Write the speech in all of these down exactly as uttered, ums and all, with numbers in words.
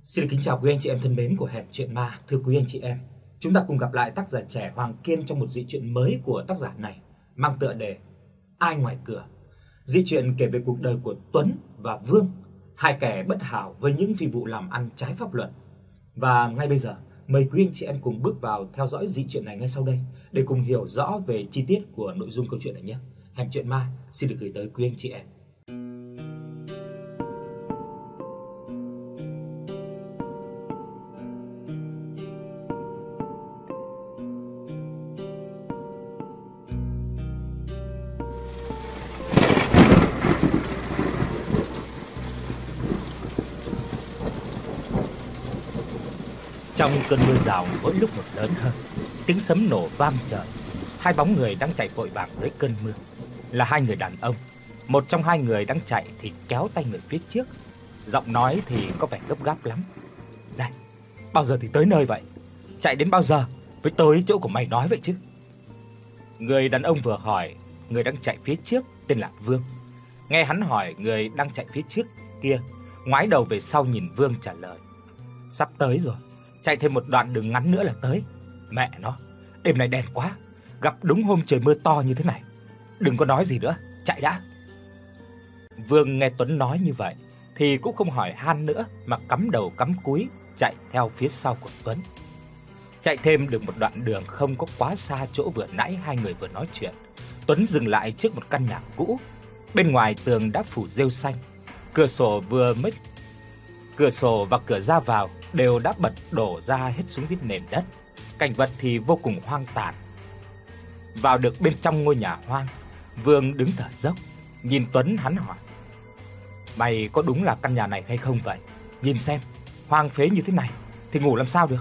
Xin được kính chào quý anh chị em thân mến của Hẻm Chuyện Ma. Thưa quý anh chị em, chúng ta cùng gặp lại tác giả trẻ Hoàng Kiên trong một dị truyện mới của tác giả này mang tựa đề Ai Ngoài Cửa. Dị truyện kể về cuộc đời của Tuấn và Vương, hai kẻ bất hảo với những phi vụ làm ăn trái pháp luật. Và ngay bây giờ, mời quý anh chị em cùng bước vào theo dõi dị truyện này ngay sau đây để cùng hiểu rõ về chi tiết của nội dung câu chuyện này nhé. Hẻm Chuyện Ma xin được gửi tới quý anh chị em. Trong cơn mưa rào mỗi lúc một lớn hơn, tiếng sấm nổ vang trời. Hai bóng người đang chạy vội vàng dưới cơn mưa là hai người đàn ông. Một trong hai người đang chạy thì kéo tay người phía trước, giọng nói thì có vẻ gấp gáp lắm. "Này, bao giờ thì tới nơi vậy? Chạy đến bao giờ mới tới chỗ của mày nói vậy chứ?" Người đàn ông vừa hỏi người đang chạy phía trước tên là Vương. Nghe hắn hỏi, người đang chạy phía trước kia ngoái đầu về sau nhìn Vương trả lời: "Sắp tới rồi. Chạy thêm một đoạn đường ngắn nữa là tới. Mẹ nó, đêm nay đen quá, gặp đúng hôm trời mưa to như thế này. Đừng có nói gì nữa, chạy đã." Vương nghe Tuấn nói như vậy thì cũng không hỏi han nữa mà cắm đầu cắm cúi chạy theo phía sau của Tuấn. Chạy thêm được một đoạn đường không có quá xa chỗ vừa nãy hai người vừa nói chuyện, Tuấn dừng lại trước một căn nhà cũ. Bên ngoài tường đã phủ rêu xanh, cửa sổ vừa mới cửa sổ và cửa ra vào đều đã bật đổ ra hết xuống dưới nền đất. Cảnh vật thì vô cùng hoang tàn. Vào được bên trong ngôi nhà hoang, Vương đứng thở dốc, nhìn Tuấn hắn hỏi: "Mày có đúng là căn nhà này hay không vậy? Nhìn xem, hoang phế như thế này thì ngủ làm sao được?"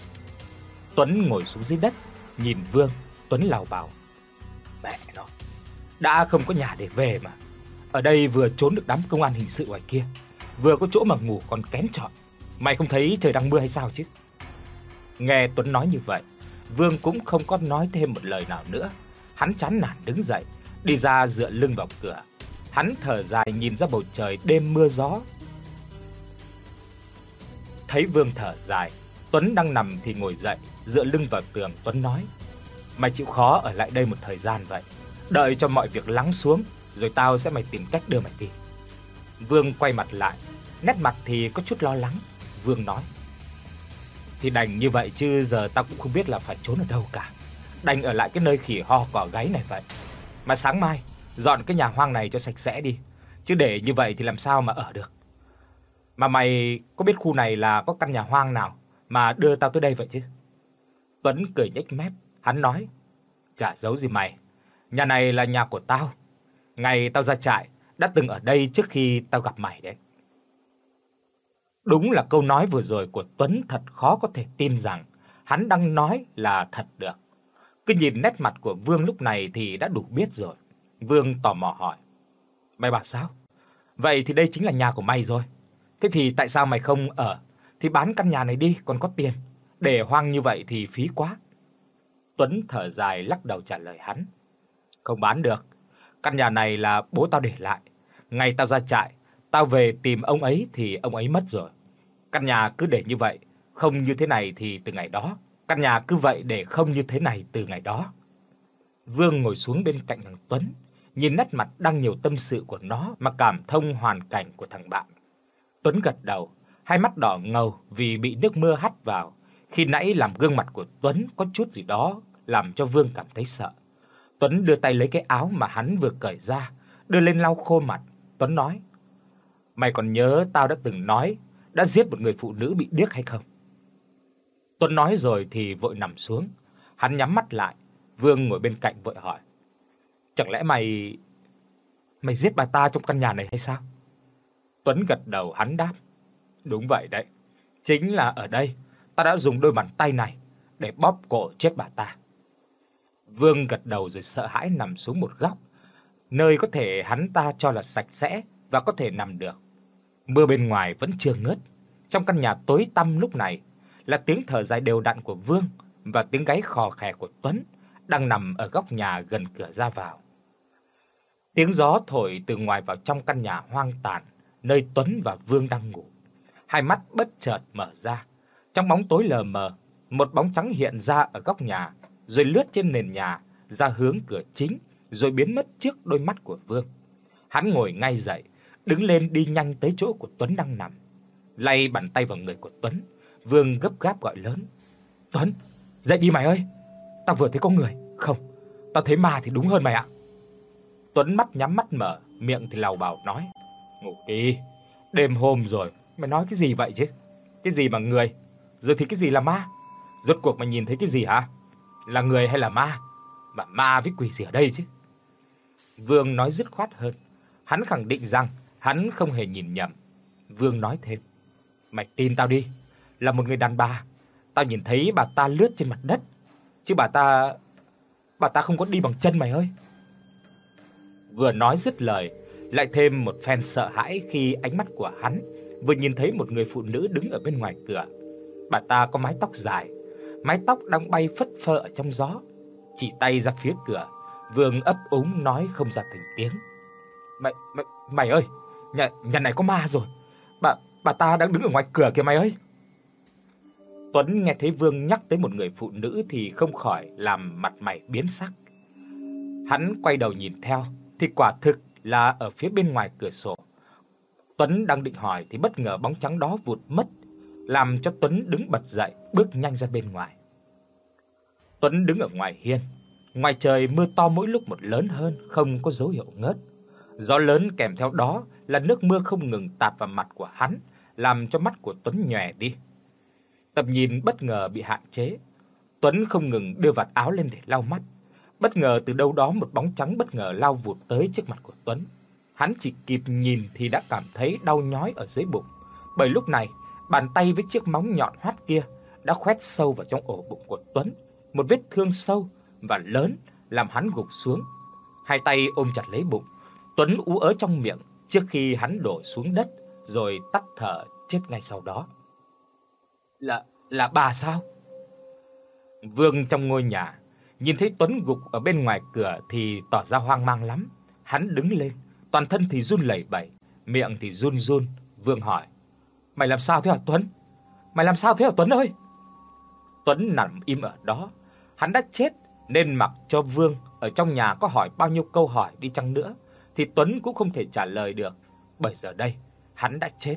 Tuấn ngồi xuống dưới đất, nhìn Vương, Tuấn lào bào: "Mẹ nó, đã không có nhà để về mà. Ở đây vừa trốn được đám công an hình sự ngoài kia, vừa có chỗ mà ngủ còn kén chọn. Mày không thấy trời đang mưa hay sao chứ?" Nghe Tuấn nói như vậy, Vương cũng không có nói thêm một lời nào nữa. Hắn chán nản đứng dậy, đi ra dựa lưng vào cửa. Hắn thở dài nhìn ra bầu trời đêm mưa gió. Thấy Vương thở dài, Tuấn đang nằm thì ngồi dậy, dựa lưng vào tường. Tuấn nói: "Mày chịu khó ở lại đây một thời gian vậy. Đợi cho mọi việc lắng xuống rồi tao sẽ mày tìm cách đưa mày đi." Vương quay mặt lại, nét mặt thì có chút lo lắng. Vương nói: "Thì đành như vậy chứ giờ tao cũng không biết là phải trốn ở đâu cả. Đành ở lại cái nơi khỉ ho cỏ gáy này vậy. Mà sáng mai dọn cái nhà hoang này cho sạch sẽ đi, chứ để như vậy thì làm sao mà ở được. Mà mày có biết khu này là có căn nhà hoang nào mà đưa tao tới đây vậy chứ?" Tuấn cười nhếch mép, hắn nói: "Chả giấu gì mày, nhà này là nhà của tao. Ngày tao ra trại đã từng ở đây trước khi tao gặp mày đấy." Đúng là câu nói vừa rồi của Tuấn thật khó có thể tin rằng hắn đang nói là thật được. Cứ nhìn nét mặt của Vương lúc này thì đã đủ biết rồi. Vương tò mò hỏi: "Mày bảo sao? Vậy thì đây chính là nhà của mày rồi. Thế thì tại sao mày không ở thì bán căn nhà này đi còn có tiền, để hoang như vậy thì phí quá." Tuấn thở dài lắc đầu trả lời hắn: "Không bán được. Căn nhà này là bố tao để lại. Ngày tao ra trại, tao về tìm ông ấy thì ông ấy mất rồi. Căn nhà cứ để như vậy, không như thế này thì từ ngày đó. Căn nhà cứ vậy để không như thế này từ ngày đó." Vương ngồi xuống bên cạnh thằng Tuấn, nhìn nét mặt đang nhiều tâm sự của nó mà cảm thông hoàn cảnh của thằng bạn. Tuấn gật đầu, hai mắt đỏ ngầu vì bị nước mưa hắt vào. Khi nãy làm gương mặt của Tuấn có chút gì đó làm cho Vương cảm thấy sợ. Tuấn đưa tay lấy cái áo mà hắn vừa cởi ra, đưa lên lau khô mặt. Tuấn nói: "Mày còn nhớ tao đã từng nói đã giết một người phụ nữ bị điếc hay không?" Tuấn nói rồi thì vội nằm xuống. Hắn nhắm mắt lại. Vương ngồi bên cạnh vội hỏi: "Chẳng lẽ mày mày giết bà ta trong căn nhà này hay sao?" Tuấn gật đầu, hắn đáp: "Đúng vậy đấy. Chính là ở đây ta đã dùng đôi bàn tay này để bóp cổ chết bà ta." Vương gật đầu rồi sợ hãi nằm xuống một góc, nơi có thể hắn ta cho là sạch sẽ và có thể nằm được. Mưa bên ngoài vẫn chưa ngớt. Trong căn nhà tối tăm lúc này là tiếng thở dài đều đặn của Vương và tiếng gáy khò khè của Tuấn đang nằm ở góc nhà gần cửa ra vào. Tiếng gió thổi từ ngoài vào trong căn nhà hoang tàn nơi Tuấn và Vương đang ngủ. hai mắt bất chợt mở ra. Trong bóng tối lờ mờ, một bóng trắng hiện ra ở góc nhà, rồi lướt trên nền nhà ra hướng cửa chính, rồi biến mất trước đôi mắt của Vương. Hắn ngồi ngay dậy, đứng lên đi nhanh tới chỗ của Tuấn đang nằm, lay bàn tay vào người của Tuấn. Vương gấp gáp gọi lớn: "Tuấn, dậy đi mày ơi, tao vừa thấy có người." "Không, tao thấy ma thì đúng hơn mày ạ." Tuấn mắt nhắm mắt mở, miệng thì lào bào nói: "Ngủ đi, đêm hôm rồi, mày nói cái gì vậy chứ? Cái gì mà người, rồi thì cái gì là ma? Rốt cuộc mày nhìn thấy cái gì hả? Là người hay là ma? Mà ma với quỷ gì ở đây chứ?" Vương nói dứt khoát hơn. Hắn khẳng định rằng hắn không hề nhìn nhầm. Vương nói thêm: "Mày tin tao đi, là một người đàn bà, tao nhìn thấy bà ta lướt trên mặt đất, chứ bà ta bà ta không có đi bằng chân mày ơi." Vừa nói dứt lời, lại thêm một phen sợ hãi khi ánh mắt của hắn vừa nhìn thấy một người phụ nữ đứng ở bên ngoài cửa. Bà ta có mái tóc dài, mái tóc đang bay phất phơ ở trong gió. Chỉ tay ra phía cửa, Vương ấp úng nói không ra thành tiếng: "Mày mày mày ơi, nhà nhà này có ma rồi. Bà bà ta đang đứng ở ngoài cửa kìa mày ơi." Tuấn nghe thấy Vương nhắc tới một người phụ nữ thì không khỏi làm mặt mày biến sắc. Hắn quay đầu nhìn theo thì quả thực là ở phía bên ngoài cửa sổ. Tuấn đang định hỏi thì bất ngờ bóng trắng đó vụt mất, làm cho Tuấn đứng bật dậy, bước nhanh ra bên ngoài. Tuấn đứng ở ngoài hiên. Ngoài trời mưa to mỗi lúc một lớn hơn, không có dấu hiệu ngớt. Gió lớn kèm theo đó là nước mưa không ngừng tạt vào mặt của hắn, làm cho mắt của Tuấn nhòe đi. Tầm nhìn bất ngờ bị hạn chế. Tuấn không ngừng đưa vạt áo lên để lau mắt. Bất ngờ từ đâu đó một bóng trắng bất ngờ lao vụt tới trước mặt của Tuấn. Hắn chỉ kịp nhìn thì đã cảm thấy đau nhói ở dưới bụng, bởi lúc này, bàn tay với chiếc móng nhọn hoắt kia đã khoét sâu vào trong ổ bụng của Tuấn, một vết thương sâu và lớn làm hắn gục xuống. Hai tay ôm chặt lấy bụng, Tuấn ú ớ trong miệng trước khi hắn đổ xuống đất rồi tắt thở chết ngay sau đó. Là là bà sao? Vương trong ngôi nhà nhìn thấy Tuấn gục ở bên ngoài cửa thì tỏ ra hoang mang lắm. Hắn đứng lên, toàn thân thì run lẩy bẩy, miệng thì run run. Vương hỏi: "Mày làm sao thế hả Tuấn? Mày làm sao thế hả Tuấn ơi?" Tuấn nằm im ở đó. Hắn đã chết nên mặc cho Vương ở trong nhà có hỏi bao nhiêu câu hỏi đi chăng nữa thì Tuấn cũng không thể trả lời được, bởi giờ đây hắn đã chết.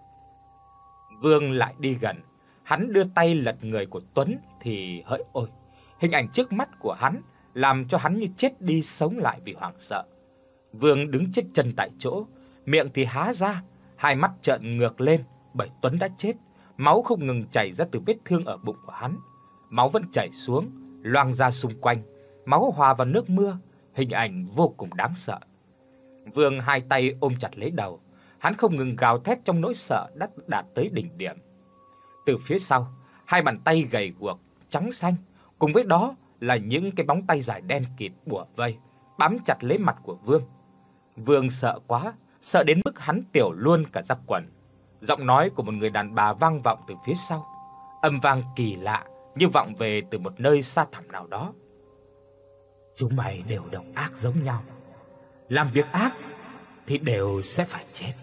Vương lại đi gần, hắn đưa tay lật người của Tuấn thì hỡi ôi, hình ảnh trước mắt của hắn làm cho hắn như chết đi sống lại vì hoảng sợ. Vương đứng chết chân tại chỗ, miệng thì há ra, hai mắt trợn ngược lên bởi Tuấn đã chết, máu không ngừng chảy ra từ vết thương ở bụng của hắn. Máu vẫn chảy xuống, loang ra xung quanh, máu hòa vào nước mưa, hình ảnh vô cùng đáng sợ. Vương hai tay ôm chặt lấy đầu, hắn không ngừng gào thét trong nỗi sợ đã đạt tới đỉnh điểm. Từ phía sau, hai bàn tay gầy guộc, trắng xanh, cùng với đó là những cái bóng tay dài đen kịt bủa vây, bám chặt lấy mặt của Vương. Vương sợ quá, sợ đến mức hắn tiểu luôn cả ra quần. Giọng nói của một người đàn bà vang vọng từ phía sau, âm vang kỳ lạ như vọng về từ một nơi xa thẳm nào đó. "Chúng mày đều độc ác giống nhau, làm việc ác thì đều sẽ phải chết."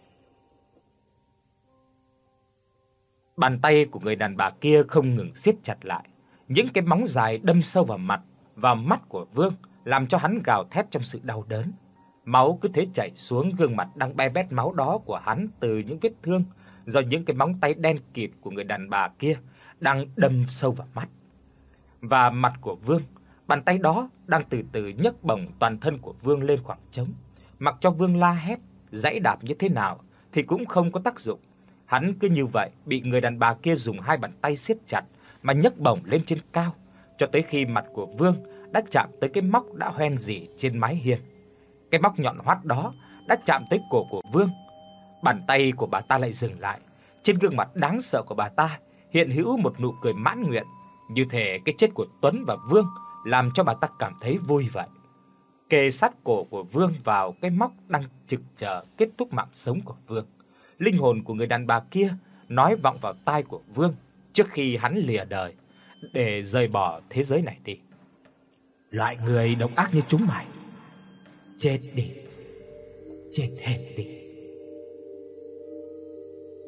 Bàn tay của người đàn bà kia không ngừng siết chặt lại, những cái móng dài đâm sâu vào mặt, vào mắt của Vương, làm cho hắn gào thét trong sự đau đớn. Máu cứ thế chảy xuống gương mặt đang be bét máu đó của hắn từ những vết thương do những cái móng tay đen kịt của người đàn bà kia đang đâm sâu vào mắt. Và mặt của Vương, bàn tay đó đang từ từ nhấc bổng toàn thân của Vương lên khoảng trống, mặc cho Vương la hét, giãy đạp như thế nào thì cũng không có tác dụng. Hắn cứ như vậy bị người đàn bà kia dùng hai bàn tay siết chặt mà nhấc bổng lên trên cao, cho tới khi mặt của Vương đã chạm tới cái móc đã hoen rỉ trên mái hiên. Cái móc nhọn hoắt đó đã chạm tới cổ của Vương. Bàn tay của bà ta lại dừng lại. Trên gương mặt đáng sợ của bà ta hiện hữu một nụ cười mãn nguyện, như thể cái chết của Tuấn và Vương làm cho bà ta cảm thấy vui vậy. Kề sát cổ của Vương vào cái móc đang trực chờ kết thúc mạng sống của Vương, linh hồn của người đàn bà kia nói vọng vào tai của Vương trước khi hắn lìa đời để rời bỏ thế giới này đi: "Loại người độc ác như chúng mày, chết đi, chết hết đi."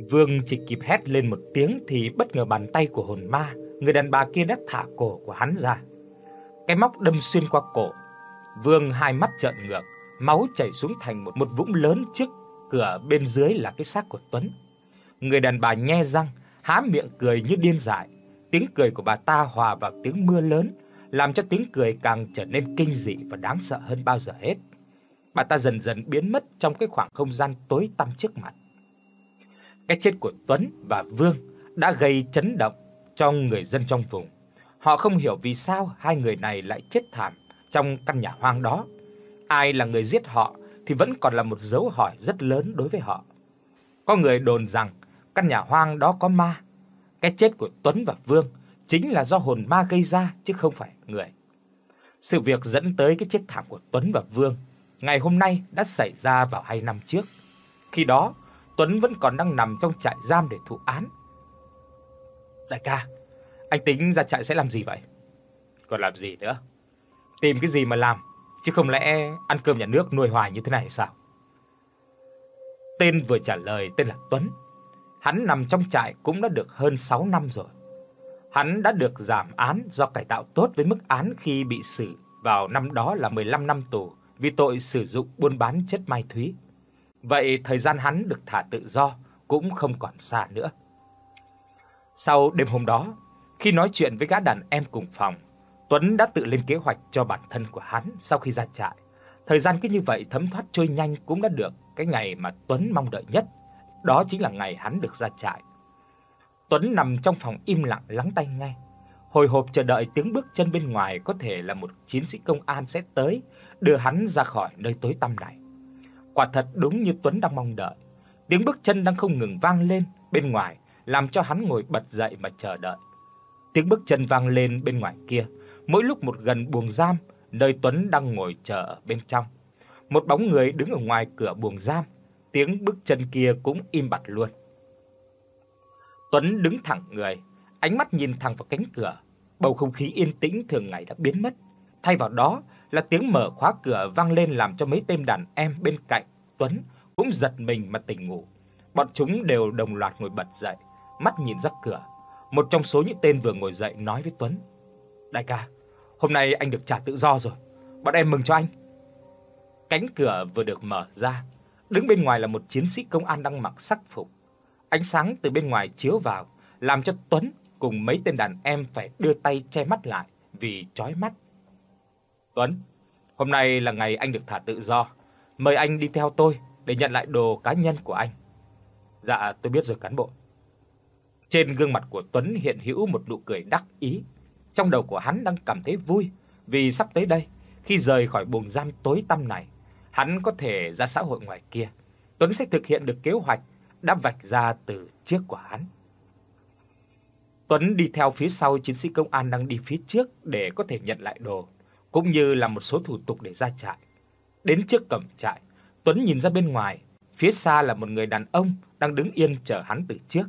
Vương chỉ kịp hét lên một tiếng thì bất ngờ bàn tay của hồn ma, người đàn bà kia đã thả cổ của hắn ra. Cái móc đâm xuyên qua cổ. Vương hai mắt trợn ngược, máu chảy xuống thành một một vũng lớn trước cửa, bên dưới là cái xác của Tuấn. Người đàn bà nhe răng, há miệng cười như điên dại. Tiếng cười của bà ta hòa vào tiếng mưa lớn, làm cho tiếng cười càng trở nên kinh dị và đáng sợ hơn bao giờ hết. Bà ta dần dần biến mất trong cái khoảng không gian tối tăm trước mặt. Cái chết của Tuấn và Vương đã gây chấn động cho người dân trong vùng. Họ không hiểu vì sao hai người này lại chết thảm trong căn nhà hoang đó. Ai là người giết họ thì vẫn còn là một dấu hỏi rất lớn đối với họ. Có người đồn rằng căn nhà hoang đó có ma. Cái chết của Tuấn và Vương chính là do hồn ma gây ra chứ không phải người. Sự việc dẫn tới cái chết thảm của Tuấn và Vương ngày hôm nay đã xảy ra vào hai năm trước. Khi đó, Tuấn vẫn còn đang nằm trong trại giam để thụ án. Đại ca, anh tính ra trại sẽ làm gì vậy? Còn làm gì nữa? Tìm cái gì mà làm, chứ không lẽ ăn cơm nhà nước nuôi hoài như thế này hay sao? Tên vừa trả lời tên là Tuấn. Hắn nằm trong trại cũng đã được hơn sáu năm rồi. Hắn đã được giảm án do cải tạo tốt với mức án khi bị xử vào năm đó là mười lăm năm tù vì tội sử dụng buôn bán chất ma túy. Vậy thời gian hắn được thả tự do cũng không còn xa nữa. Sau đêm hôm đó, khi nói chuyện với gã đàn em cùng phòng, Tuấn đã tự lên kế hoạch cho bản thân của hắn sau khi ra trại. Thời gian cứ như vậy thấm thoát trôi nhanh, cũng đã được cái ngày mà Tuấn mong đợi nhất, đó chính là ngày hắn được ra trại. Tuấn nằm trong phòng im lặng lắng tai nghe, hồi hộp chờ đợi tiếng bước chân bên ngoài, có thể là một chiến sĩ công an sẽ tới đưa hắn ra khỏi nơi tối tăm này. Quả thật đúng như Tuấn đang mong đợi, tiếng bước chân đang không ngừng vang lên bên ngoài, làm cho hắn ngồi bật dậy mà chờ đợi. Tiếng bước chân vang lên bên ngoài kia, mỗi lúc một gần buồng giam nơi Tuấn đang ngồi chờ ở bên trong. Một bóng người đứng ở ngoài cửa buồng giam, tiếng bước chân kia cũng im bặt luôn. Tuấn đứng thẳng người, ánh mắt nhìn thẳng vào cánh cửa. Bầu không khí yên tĩnh thường ngày đã biến mất, thay vào đó là tiếng mở khóa cửa vang lên, làm cho mấy tên đàn em bên cạnh Tuấn cũng giật mình mà tỉnh ngủ. Bọn chúng đều đồng loạt ngồi bật dậy, mắt nhìn ra cửa. Một trong số những tên vừa ngồi dậy nói với Tuấn: "Đại ca, hôm nay anh được trả tự do rồi. Bọn em mừng cho anh." Cánh cửa vừa được mở ra, đứng bên ngoài là một chiến sĩ công an đang mặc sắc phục. Ánh sáng từ bên ngoài chiếu vào, làm cho Tuấn cùng mấy tên đàn em phải đưa tay che mắt lại vì chói mắt. "Tuấn, hôm nay là ngày anh được thả tự do. Mời anh đi theo tôi để nhận lại đồ cá nhân của anh." "Dạ, tôi biết rồi cán bộ." Trên gương mặt của Tuấn hiện hữu một nụ cười đắc ý. Trong đầu của hắn đang cảm thấy vui vì sắp tới đây, khi rời khỏi buồng giam tối tăm này, hắn có thể ra xã hội ngoài kia. Tuấn sẽ thực hiện được kế hoạch đã vạch ra từ trước của hắn. Tuấn đi theo phía sau chiến sĩ công an đang đi phía trước để có thể nhận lại đồ, cũng như làm một số thủ tục để ra trại. Đến trước cổng trại, Tuấn nhìn ra bên ngoài, phía xa là một người đàn ông đang đứng yên chờ hắn từ trước.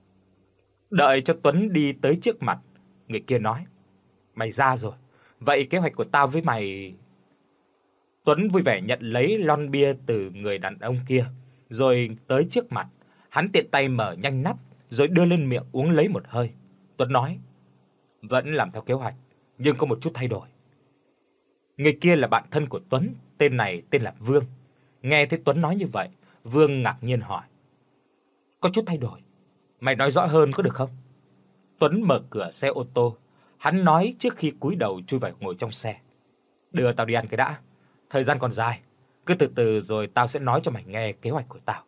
Đợi cho Tuấn đi tới trước mặt, người kia nói: "Mày ra rồi, vậy kế hoạch của tao với mày..." Tuấn vui vẻ nhận lấy lon bia từ người đàn ông kia, rồi tới trước mặt, hắn tiện tay mở nhanh nắp rồi đưa lên miệng uống lấy một hơi. Tuấn nói: "Vẫn làm theo kế hoạch, nhưng có một chút thay đổi." Người kia là bạn thân của Tuấn, tên này tên là Vương. Nghe thấy Tuấn nói như vậy, Vương ngạc nhiên hỏi: "Có chút thay đổi? Mày nói rõ hơn có được không?" Tuấn mở cửa xe ô tô, hắn nói trước khi cúi đầu chui vào ngồi trong xe: "Đưa tao đi ăn cái đã, thời gian còn dài, cứ từ từ rồi tao sẽ nói cho mày nghe kế hoạch của tao."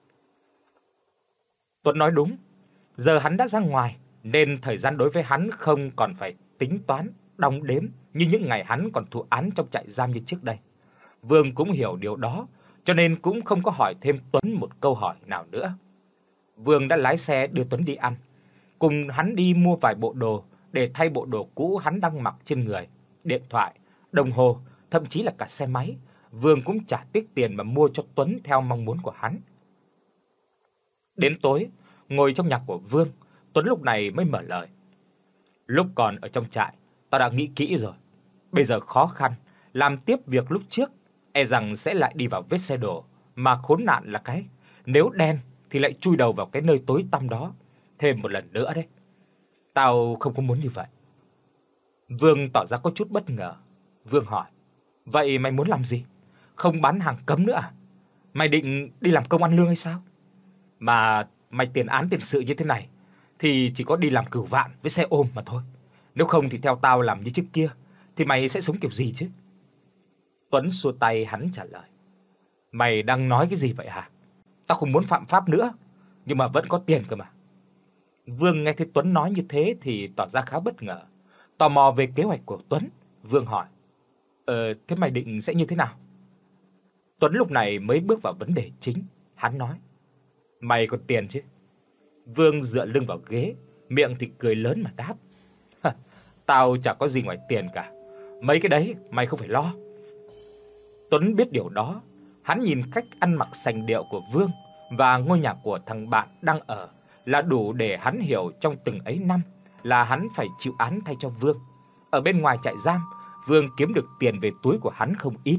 Tuấn nói đúng, giờ hắn đã ra ngoài nên thời gian đối với hắn không còn phải tính toán, đong đếm như những ngày hắn còn thụ án trong trại giam như trước đây. Vương cũng hiểu điều đó, cho nên cũng không có hỏi thêm Tuấn một câu hỏi nào nữa. Vương đã lái xe đưa Tuấn đi ăn, cùng hắn đi mua vài bộ đồ để thay bộ đồ cũ hắn đang mặc trên người, điện thoại, đồng hồ, thậm chí là cả xe máy. Vương cũng trả tiếc tiền mà mua cho Tuấn theo mong muốn của hắn. Đến tối, ngồi trong nhà của Vương, Tuấn lúc này mới mở lời: "Lúc còn ở trong trại, tao đã nghĩ kỹ rồi. Bây giờ khó khăn, làm tiếp việc lúc trước, e rằng sẽ lại đi vào vết xe đổ, mà khốn nạn là cái nếu đen thì lại chui đầu vào cái nơi tối tăm đó thêm một lần nữa đấy. Tao không có muốn như vậy." Vương tỏ ra có chút bất ngờ. Vương hỏi: "Vậy mày muốn làm gì? Không bán hàng cấm nữa à? Mày định đi làm công ăn lương hay sao? Mà mày tiền án tiền sự như thế này thì chỉ có đi làm cừu vạn với xe ôm mà thôi. Nếu không thì theo tao làm như trước kia thì mày sẽ sống kiểu gì chứ?" Tuấn xua tay hắn trả lời: "Mày đang nói cái gì vậy hả? Tao không muốn phạm pháp nữa, nhưng mà vẫn có tiền cơ mà." Vương nghe thấy Tuấn nói như thế thì tỏ ra khá bất ngờ. Tò mò về kế hoạch của Tuấn, Vương hỏi: "Ờ thế mày định sẽ như thế nào?" Tuấn lúc này mới bước vào vấn đề chính, hắn nói: "Mày còn tiền chứ?" Vương dựa lưng vào ghế, miệng thì cười lớn mà đáp: "Tao chả có gì ngoài tiền cả. Mấy cái đấy mày không phải lo." Tuấn biết điều đó, hắn nhìn cách ăn mặc sành điệu của Vương và ngôi nhà của thằng bạn đang ở là đủ để hắn hiểu trong từng ấy năm là hắn phải chịu án thay cho Vương. Ở bên ngoài trại giam, Vương kiếm được tiền về túi của hắn không ít.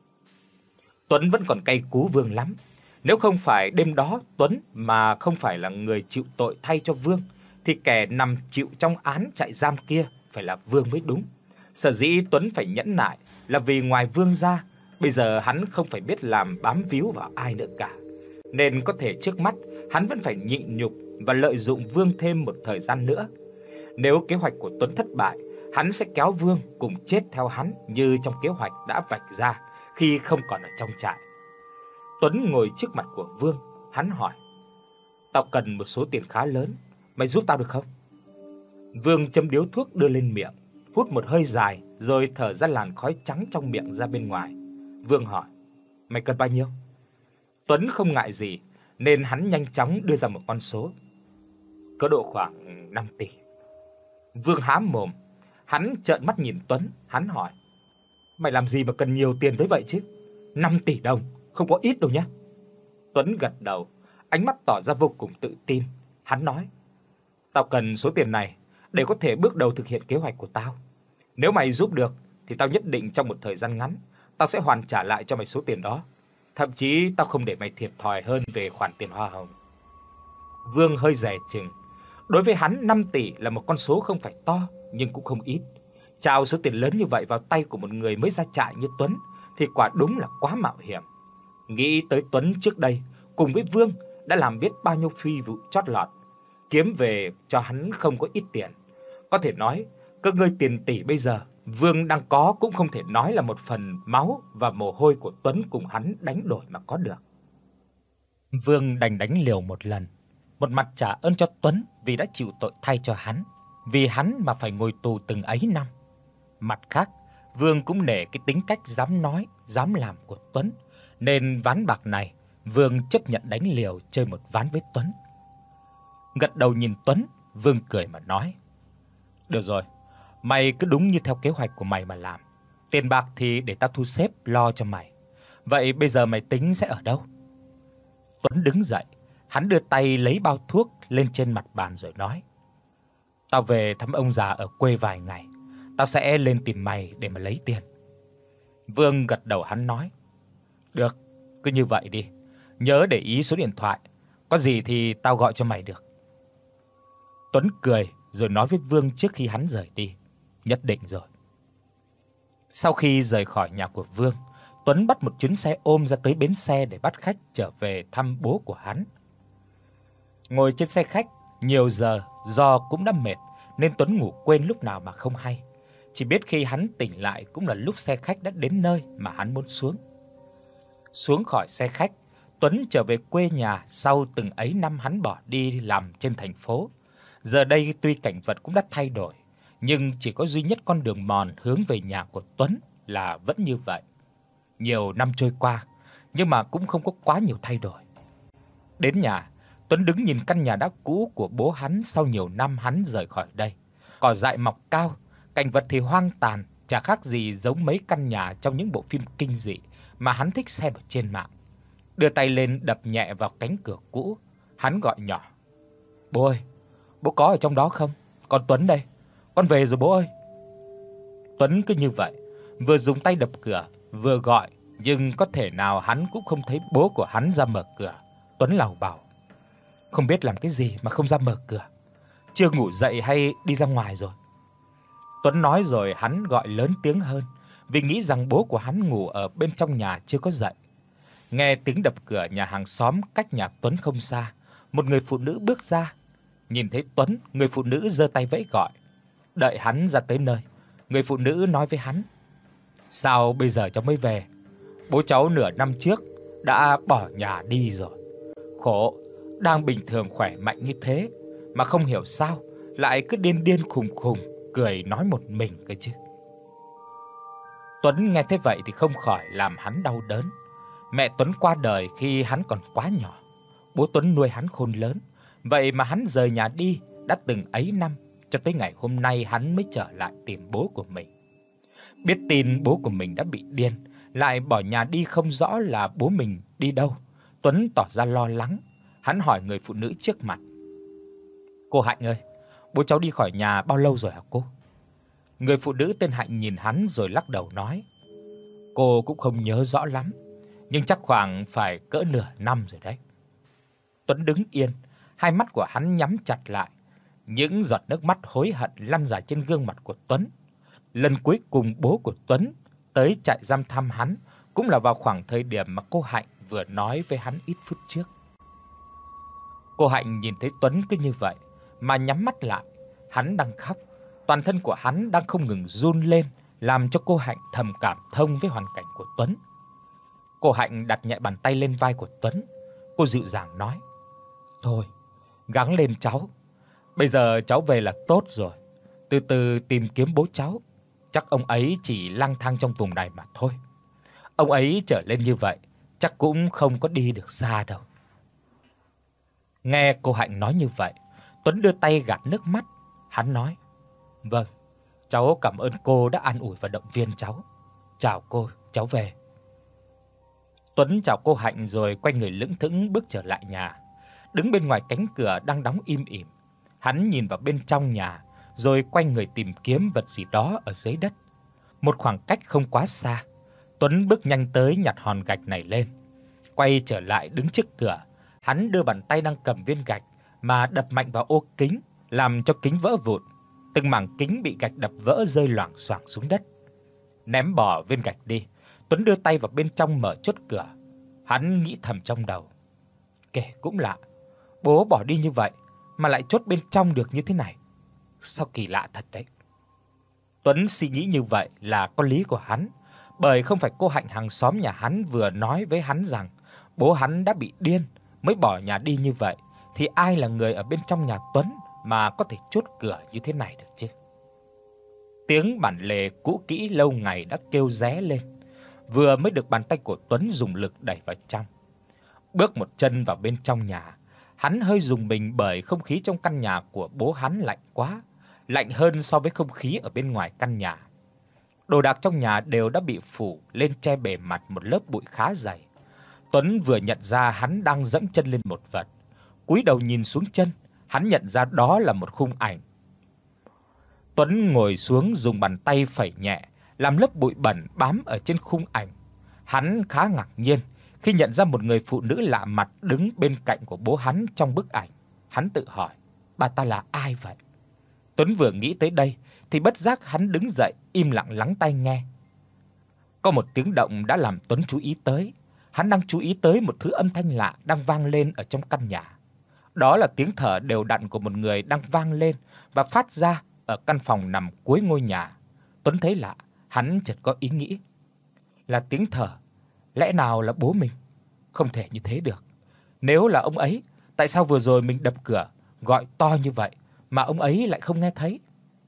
Tuấn vẫn còn cay cú Vương lắm. Nếu không phải đêm đó Tuấn mà không phải là người chịu tội thay cho Vương thì kẻ nằm chịu trong án trại giam kia phải là Vương mới đúng. Sở dĩ Tuấn phải nhẫn nại là vì ngoài Vương ra, bây giờ hắn không phải biết làm bám víu vào ai nữa cả. Nên có thể trước mắt hắn vẫn phải nhịn nhục và lợi dụng Vương thêm một thời gian nữa. Nếu kế hoạch của Tuấn thất bại, hắn sẽ kéo Vương cùng chết theo hắn như trong kế hoạch đã vạch ra khi không còn ở trong trại. Tuấn ngồi trước mặt của Vương, hắn hỏi: "Tao cần một số tiền khá lớn, mày giúp tao được không?" Vương châm điếu thuốc đưa lên miệng, hút một hơi dài rồi thở ra làn khói trắng trong miệng ra bên ngoài. Vương hỏi: "Mày cần bao nhiêu?" Tuấn không ngại gì nên hắn nhanh chóng đưa ra một con số: "Có độ khoảng năm tỷ." Vương há mồm, hắn trợn mắt nhìn Tuấn, hắn hỏi: "Mày làm gì mà cần nhiều tiền tới vậy chứ? năm tỷ đồng không có ít đâu nhá." Tuấn gật đầu, ánh mắt tỏ ra vô cùng tự tin. Hắn nói: "Tao cần số tiền này để có thể bước đầu thực hiện kế hoạch của tao. Nếu mày giúp được thì tao nhất định trong một thời gian ngắn, tao sẽ hoàn trả lại cho mày số tiền đó. Thậm chí tao không để mày thiệt thòi hơn về khoản tiền hoa hồng." Vương hơi dè chừng. Đối với hắn năm tỷ là một con số không phải to nhưng cũng không ít. Trao số tiền lớn như vậy vào tay của một người mới ra trại như Tuấn thì quả đúng là quá mạo hiểm. Nghĩ tới Tuấn trước đây cùng với Vương đã làm biết bao nhiêu phi vụ chót lọt, kiếm về cho hắn không có ít tiền. Có thể nói, cơ ngơi tiền tỷ bây giờ Vương đang có cũng không thể nói là một phần máu và mồ hôi của Tuấn cùng hắn đánh đổi mà có được. Vương đành đánh liều một lần, một mặt trả ơn cho Tuấn vì đã chịu tội thay cho hắn, vì hắn mà phải ngồi tù từng ấy năm. Mặt khác, Vương cũng nể cái tính cách dám nói, dám làm của Tuấn, nên ván bạc này Vương chấp nhận đánh liều chơi một ván với Tuấn. Gật đầu nhìn Tuấn, Vương cười mà nói: "Được rồi, mày cứ đúng như theo kế hoạch của mày mà làm. Tiền bạc thì để tao thu xếp lo cho mày. Vậy bây giờ mày tính sẽ ở đâu?" Tuấn đứng dậy, hắn đưa tay lấy bao thuốc lên trên mặt bàn rồi nói: "Tao về thăm ông già ở quê vài ngày, tao sẽ lên tìm mày để mà lấy tiền." Vương gật đầu, hắn nói: "Được, cứ như vậy đi. Nhớ để ý số điện thoại, có gì thì tao gọi cho mày được." Tuấn cười rồi nói với Vương trước khi hắn rời đi: "Nhất định rồi." Sau khi rời khỏi nhà của Vương, Tuấn bắt một chuyến xe ôm ra tới bến xe để bắt khách trở về thăm bố của hắn. Ngồi trên xe khách nhiều giờ do cũng đã mệt nên Tuấn ngủ quên lúc nào mà không hay. Chỉ biết khi hắn tỉnh lại cũng là lúc xe khách đã đến nơi mà hắn muốn xuống. Xuống khỏi xe khách, Tuấn trở về quê nhà sau từng ấy năm hắn bỏ đi làm trên thành phố. Giờ đây tuy cảnh vật cũng đã thay đổi, nhưng chỉ có duy nhất con đường mòn hướng về nhà của Tuấn là vẫn như vậy. Nhiều năm trôi qua, nhưng mà cũng không có quá nhiều thay đổi. Đến nhà, Tuấn đứng nhìn căn nhà đã cũ của bố hắn sau nhiều năm hắn rời khỏi đây. Cỏ dại mọc cao, cảnh vật thì hoang tàn, chả khác gì giống mấy căn nhà trong những bộ phim kinh dị mà hắn thích xem ở trên mạng. Đưa tay lên đập nhẹ vào cánh cửa cũ, hắn gọi nhỏ: "Bố ơi, bố có ở trong đó không? Con Tuấn đây, con về rồi bố ơi." Tuấn cứ như vậy, vừa dùng tay đập cửa, vừa gọi, nhưng có thể nào hắn cũng không thấy bố của hắn ra mở cửa. Tuấn lảo bảo: không biết làm cái gì mà không ra mở cửa. Chưa ngủ dậy hay đi ra ngoài rồi?" Tuấn nói rồi hắn gọi lớn tiếng hơn, vì nghĩ rằng bố của hắn ngủ ở bên trong nhà chưa có dậy. Nghe tiếng đập cửa nhà hàng xóm cách nhà Tuấn không xa, một người phụ nữ bước ra. Nhìn thấy Tuấn, người phụ nữ giơ tay vẫy gọi. Đợi hắn ra tới nơi, người phụ nữ nói với hắn: "Sao bây giờ cháu mới về? Bố cháu nửa năm trước đã bỏ nhà đi rồi. Khổ, đang bình thường khỏe mạnh như thế mà không hiểu sao lại cứ điên điên khùng khùng cười nói một mình cơ chứ." Tuấn nghe thế vậy thì không khỏi làm hắn đau đớn. Mẹ Tuấn qua đời khi hắn còn quá nhỏ. Bố Tuấn nuôi hắn khôn lớn, vậy mà hắn rời nhà đi đã từng ấy năm, cho tới ngày hôm nay hắn mới trở lại tìm bố của mình. Biết tin bố của mình đã bị điên, lại bỏ nhà đi không rõ là bố mình đi đâu, Tuấn tỏ ra lo lắng. Hắn hỏi người phụ nữ trước mặt: "Cô Hạnh ơi, bố cháu đi khỏi nhà bao lâu rồi hả cô?" Người phụ nữ tên Hạnh nhìn hắn rồi lắc đầu nói: "Cô cũng không nhớ rõ lắm, nhưng chắc khoảng phải cỡ nửa năm rồi đấy." Tuấn đứng yên, hai mắt của hắn nhắm chặt lại. Những giọt nước mắt hối hận lăn dài trên gương mặt của Tuấn. Lần cuối cùng bố của Tuấn tới trại giam thăm hắn cũng là vào khoảng thời điểm mà cô Hạnh vừa nói với hắn ít phút trước. Cô Hạnh nhìn thấy Tuấn cứ như vậy mà nhắm mắt lại, hắn đang khóc, toàn thân của hắn đang không ngừng run lên, làm cho cô Hạnh thầm cảm thông với hoàn cảnh của Tuấn. Cô Hạnh đặt nhẹ bàn tay lên vai của Tuấn, cô dịu dàng nói: "Thôi, gắng lên cháu. Bây giờ cháu về là tốt rồi. Từ từ tìm kiếm bố cháu. Chắc ông ấy chỉ lang thang trong vùng này mà thôi. Ông ấy trở lên như vậy, chắc cũng không có đi được xa đâu." Nghe cô Hạnh nói như vậy, Tuấn đưa tay gạt nước mắt. Hắn nói: "Vâng, cháu cảm ơn cô đã an ủi và động viên cháu. Chào cô, cháu về." Tuấn chào cô Hạnh rồi quay người lững thững bước trở lại nhà. Đứng bên ngoài cánh cửa đang đóng im ỉm, hắn nhìn vào bên trong nhà rồi quay người tìm kiếm vật gì đó ở dưới đất. Một khoảng cách không quá xa, Tuấn bước nhanh tới nhặt hòn gạch này lên. Quay trở lại đứng trước cửa, hắn đưa bàn tay đang cầm viên gạch mà đập mạnh vào ô kính, làm cho kính vỡ vụn. Từng mảng kính bị gạch đập vỡ rơi loảng xoảng xuống đất. Ném bỏ viên gạch đi, Tuấn đưa tay vào bên trong mở chốt cửa. Hắn nghĩ thầm trong đầu: "Kể cũng lạ, bố bỏ đi như vậy mà lại chốt bên trong được như thế này. Sao kỳ lạ thật đấy." Tuấn suy nghĩ như vậy là có lý của hắn, bởi không phải cô Hạnh hàng xóm nhà hắn vừa nói với hắn rằng bố hắn đã bị điên mới bỏ nhà đi như vậy, thì ai là người ở bên trong nhà Tuấn mà có thể chốt cửa như thế này được chứ? Tiếng bản lề cũ kỹ lâu ngày đã kêu ré lên, vừa mới được bàn tay của Tuấn dùng lực đẩy vào trong. Bước một chân vào bên trong nhà, hắn hơi rùng mình bởi không khí trong căn nhà của bố hắn lạnh quá, lạnh hơn so với không khí ở bên ngoài căn nhà. Đồ đạc trong nhà đều đã bị phủ lên che bề mặt một lớp bụi khá dày. Tuấn vừa nhận ra hắn đang dẫm chân lên một vật, cúi đầu nhìn xuống chân, hắn nhận ra đó là một khung ảnh. Tuấn ngồi xuống dùng bàn tay phẩy nhẹ, làm lớp bụi bẩn bám ở trên khung ảnh. Hắn khá ngạc nhiên khi nhận ra một người phụ nữ lạ mặt đứng bên cạnh của bố hắn trong bức ảnh. Hắn tự hỏi, bà ta là ai vậy? Tuấn vừa nghĩ tới đây thì bất giác hắn đứng dậy, im lặng lắng tai nghe. Có một tiếng động đã làm Tuấn chú ý tới. Hắn đang chú ý tới một thứ âm thanh lạ đang vang lên ở trong căn nhà. Đó là tiếng thở đều đặn của một người đang vang lên và phát ra ở căn phòng nằm cuối ngôi nhà. Tuấn thấy lạ, hắn chợt có ý nghĩ. Là tiếng thở, lẽ nào là bố mình? Không thể như thế được. Nếu là ông ấy, tại sao vừa rồi mình đập cửa gọi to như vậy mà ông ấy lại không nghe thấy?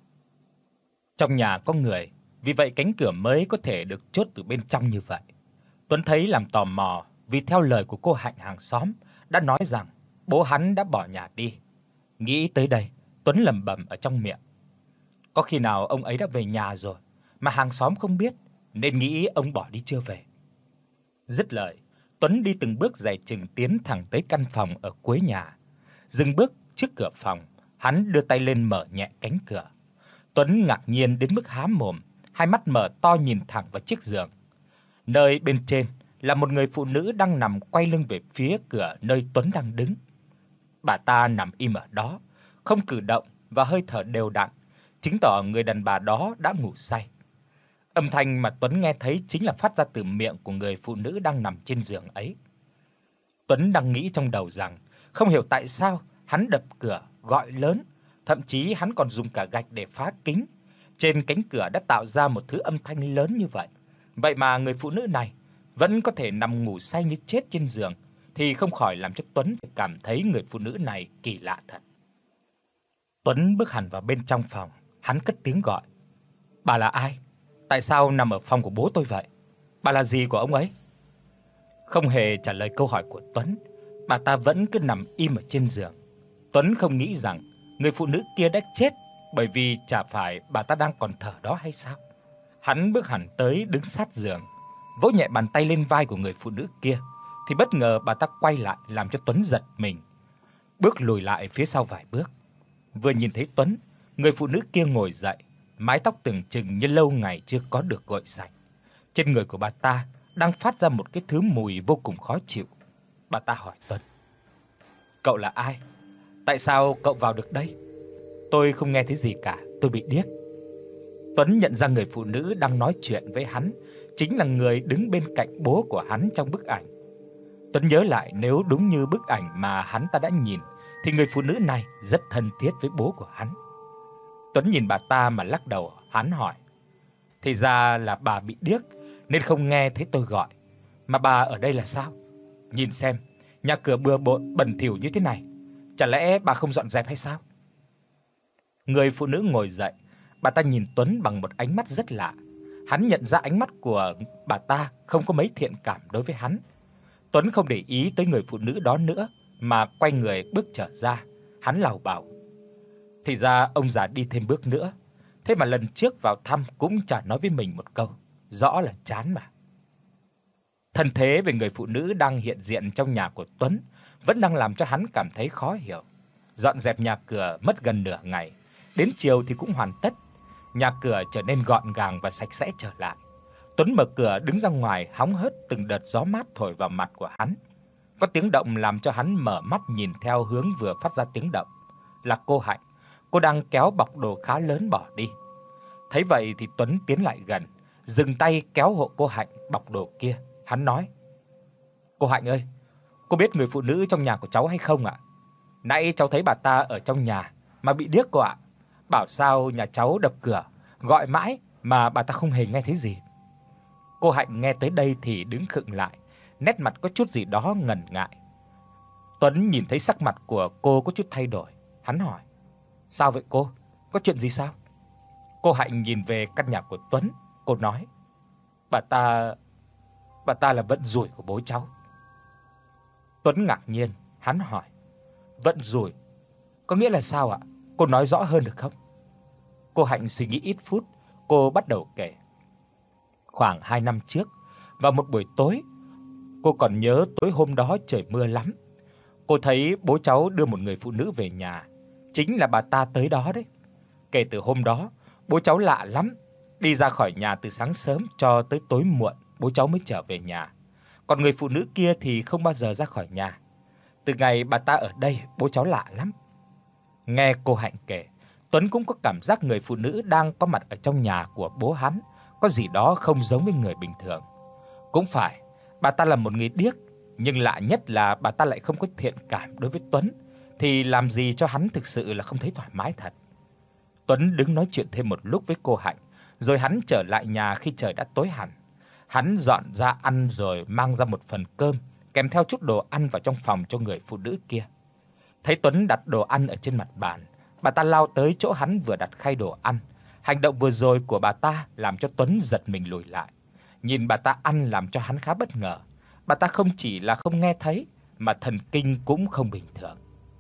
Trong nhà có người, vì vậy cánh cửa mới có thể được chốt từ bên trong như vậy. Tuấn thấy làm tò mò, vì theo lời của cô Hạnh hàng xóm đã nói rằng bố hắn đã bỏ nhà đi. Nghĩ tới đây, Tuấn lẩm bẩm ở trong miệng. Có khi nào ông ấy đã về nhà rồi mà hàng xóm không biết, nên nghĩ ông bỏ đi chưa về. Dứt lời, Tuấn đi từng bước dày chừng tiến thẳng tới căn phòng ở cuối nhà. Dừng bước trước cửa phòng, hắn đưa tay lên mở nhẹ cánh cửa. Tuấn ngạc nhiên đến mức há mồm, hai mắt mở to nhìn thẳng vào chiếc giường. Nơi bên trên là một người phụ nữ đang nằm quay lưng về phía cửa nơi Tuấn đang đứng. Bà ta nằm im ở đó, không cử động và hơi thở đều đặn, chứng tỏ người đàn bà đó đã ngủ say. Âm thanh mà Tuấn nghe thấy chính là phát ra từ miệng của người phụ nữ đang nằm trên giường ấy. Tuấn đang nghĩ trong đầu rằng không hiểu tại sao hắn đập cửa, gọi lớn, thậm chí hắn còn dùng cả gạch để phá kính. Trên cánh cửa đã tạo ra một thứ âm thanh lớn như vậy. Vậy mà người phụ nữ này vẫn có thể nằm ngủ say như chết trên giường, thì không khỏi làm cho Tuấn cảm thấy người phụ nữ này kỳ lạ thật. Tuấn bước hẳn vào bên trong phòng, hắn cất tiếng gọi: "Bà là ai? Tại sao nằm ở phòng của bố tôi vậy? Bà là gì của ông ấy?" Không hề trả lời câu hỏi của Tuấn, bà ta vẫn cứ nằm im ở trên giường. Tuấn không nghĩ rằng người phụ nữ kia đã chết, bởi vì chả phải bà ta đang còn thở đó hay sao? Hắn bước hẳn tới đứng sát giường, vỗ nhẹ bàn tay lên vai của người phụ nữ kia, thì bất ngờ bà ta quay lại làm cho Tuấn giật mình, bước lùi lại phía sau vài bước. Vừa nhìn thấy Tuấn, người phụ nữ kia ngồi dậy, mái tóc tưởng chừng như lâu ngày chưa có được gội sạch. Trên người của bà ta đang phát ra một cái thứ mùi vô cùng khó chịu. Bà ta hỏi Tuấn: "Cậu là ai? Tại sao cậu vào được đây? Tôi không nghe thấy gì cả, tôi bị điếc." Tuấn nhận ra người phụ nữ đang nói chuyện với hắn chính là người đứng bên cạnh bố của hắn trong bức ảnh. Tuấn nhớ lại nếu đúng như bức ảnh mà hắn ta đã nhìn thì người phụ nữ này rất thân thiết với bố của hắn. Tuấn nhìn bà ta mà lắc đầu, hắn hỏi: "Thì ra là bà bị điếc nên không nghe thấy tôi gọi. Mà bà ở đây là sao? Nhìn xem, nhà cửa bừa bộn bẩn thỉu như thế này, chả lẽ bà không dọn dẹp hay sao?" Người phụ nữ ngồi dậy, bà ta nhìn Tuấn bằng một ánh mắt rất lạ. Hắn nhận ra ánh mắt của bà ta không có mấy thiện cảm đối với hắn. Tuấn không để ý tới người phụ nữ đó nữa mà quay người bước trở ra. Hắn lảo bảo: "Thì ra ông già đi thêm bước nữa, thế mà lần trước vào thăm cũng chả nói với mình một câu, rõ là chán mà." Thân thế về người phụ nữ đang hiện diện trong nhà của Tuấn vẫn đang làm cho hắn cảm thấy khó hiểu. Dọn dẹp nhà cửa mất gần nửa ngày, đến chiều thì cũng hoàn tất. Nhà cửa trở nên gọn gàng và sạch sẽ trở lại. Tuấn mở cửa đứng ra ngoài, hóng hớt từng đợt gió mát thổi vào mặt của hắn. Có tiếng động làm cho hắn mở mắt nhìn theo hướng vừa phát ra tiếng động, là cô Hạnh. Cô đang kéo bọc đồ khá lớn bỏ đi. Thấy vậy thì Tuấn tiến lại gần, dừng tay kéo hộ cô Hạnh bọc đồ kia. Hắn nói: "Cô Hạnh ơi, cô biết người phụ nữ trong nhà của cháu hay không ạ? Nãy cháu thấy bà ta ở trong nhà mà bị điếc cô ạ. Bảo sao nhà cháu đập cửa, gọi mãi mà bà ta không hề nghe thấy gì." Cô Hạnh nghe tới đây thì đứng khựng lại, nét mặt có chút gì đó ngần ngại. Tuấn nhìn thấy sắc mặt của cô có chút thay đổi, hắn hỏi: "Sao vậy cô? Có chuyện gì sao?" Cô Hạnh nhìn về căn nhà của Tuấn, cô nói: "Bà ta bà ta là vận rủi của bố cháu." Tuấn ngạc nhiên, hắn hỏi: "Vận rủi? Có nghĩa là sao ạ? Cô nói rõ hơn được không?" Cô Hạnh suy nghĩ ít phút, cô bắt đầu kể. Khoảng hai năm trước, vào một buổi tối, cô còn nhớ tối hôm đó trời mưa lắm. Cô thấy bố cháu đưa một người phụ nữ về nhà, chính là bà ta tới đó đấy. Kể từ hôm đó, bố cháu lạ lắm, đi ra khỏi nhà từ sáng sớm cho tới tối muộn bố cháu mới trở về nhà. Còn người phụ nữ kia thì không bao giờ ra khỏi nhà. Từ ngày bà ta ở đây, bố cháu lạ lắm." Nghe cô Hạnh kể, Tuấn cũng có cảm giác người phụ nữ đang có mặt ở trong nhà của bố hắn có gì đó không giống với người bình thường. Cũng phải, bà ta là một người điếc, nhưng lạ nhất là bà ta lại không có thiện cảm đối với Tuấn, thì làm gì cho hắn thực sự là không thấy thoải mái thật. Tuấn đứng nói chuyện thêm một lúc với cô Hạnh, rồi hắn trở lại nhà khi trời đã tối hẳn. Hắn dọn ra ăn rồi mang ra một phần cơm, kèm theo chút đồ ăn vào trong phòng cho người phụ nữ kia. Thấy Tuấn đặt đồ ăn ở trên mặt bàn, bà ta lao tới chỗ hắn vừa đặt khay đồ ăn. Hành động vừa rồi của bà ta làm cho Tuấn giật mình lùi lại. Nhìn bà ta ăn làm cho hắn khá bất ngờ. Bà ta không chỉ là không nghe thấy mà thần kinh cũng không bình thường.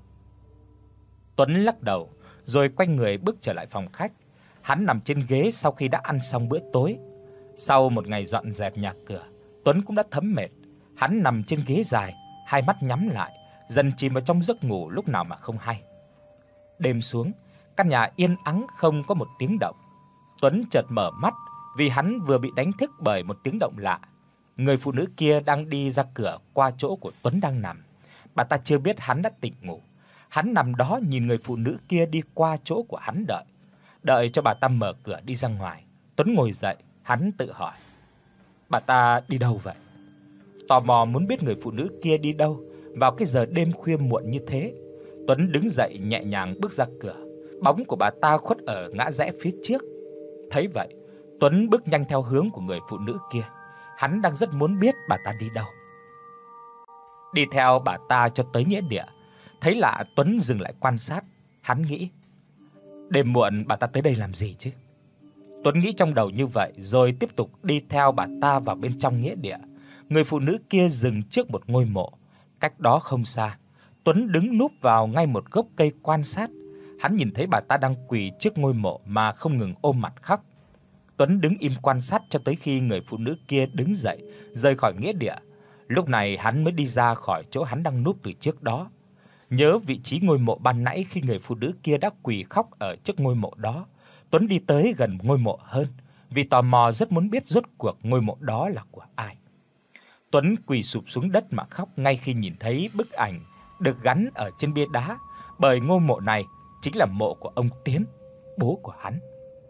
Tuấn lắc đầu rồi quay người bước trở lại phòng khách. Hắn nằm trên ghế sau khi đã ăn xong bữa tối. Sau một ngày dọn dẹp nhà cửa, Tuấn cũng đã thấm mệt. Hắn nằm trên ghế dài, hai mắt nhắm lại, dần chìm vào trong giấc ngủ lúc nào mà không hay. Đêm xuống, căn nhà yên ắng không có một tiếng động. Tuấn chợt mở mắt vì hắn vừa bị đánh thức bởi một tiếng động lạ. Người phụ nữ kia đang đi ra cửa qua chỗ của Tuấn đang nằm. Bà ta chưa biết hắn đã tỉnh ngủ. Hắn nằm đó nhìn người phụ nữ kia đi qua chỗ của hắn đợi. Đợi cho bà ta mở cửa đi ra ngoài, Tuấn ngồi dậy, hắn tự hỏi: bà ta đi đâu vậy? Tò mò muốn biết người phụ nữ kia đi đâu vào cái giờ đêm khuya muộn như thế. Tuấn đứng dậy nhẹ nhàng bước ra cửa. Bóng của bà ta khuất ở ngã rẽ phía trước. Thấy vậy, Tuấn bước nhanh theo hướng của người phụ nữ kia. Hắn đang rất muốn biết bà ta đi đâu. Đi theo bà ta cho tới nghĩa địa, thấy lạ Tuấn dừng lại quan sát. Hắn nghĩ: đêm muộn bà ta tới đây làm gì chứ? Tuấn nghĩ trong đầu như vậy rồi tiếp tục đi theo bà ta vào bên trong nghĩa địa. Người phụ nữ kia dừng trước một ngôi mộ, cách đó không xa. Tuấn đứng núp vào ngay một gốc cây quan sát. Hắn nhìn thấy bà ta đang quỳ trước ngôi mộ mà không ngừng ôm mặt khóc. Tuấn đứng im quan sát cho tới khi người phụ nữ kia đứng dậy, rời khỏi nghĩa địa. Lúc này hắn mới đi ra khỏi chỗ hắn đang núp từ trước đó. Nhớ vị trí ngôi mộ ban nãy khi người phụ nữ kia đã quỳ khóc ở trước ngôi mộ đó, Tuấn đi tới gần ngôi mộ hơn, vì tò mò rất muốn biết rốt cuộc ngôi mộ đó là của ai. Tuấn quỳ sụp xuống đất mà khóc ngay khi nhìn thấy bức ảnh được gắn ở trên bia đá, bởi ngôi mộ này chính là mộ của ông Tiến, bố của hắn.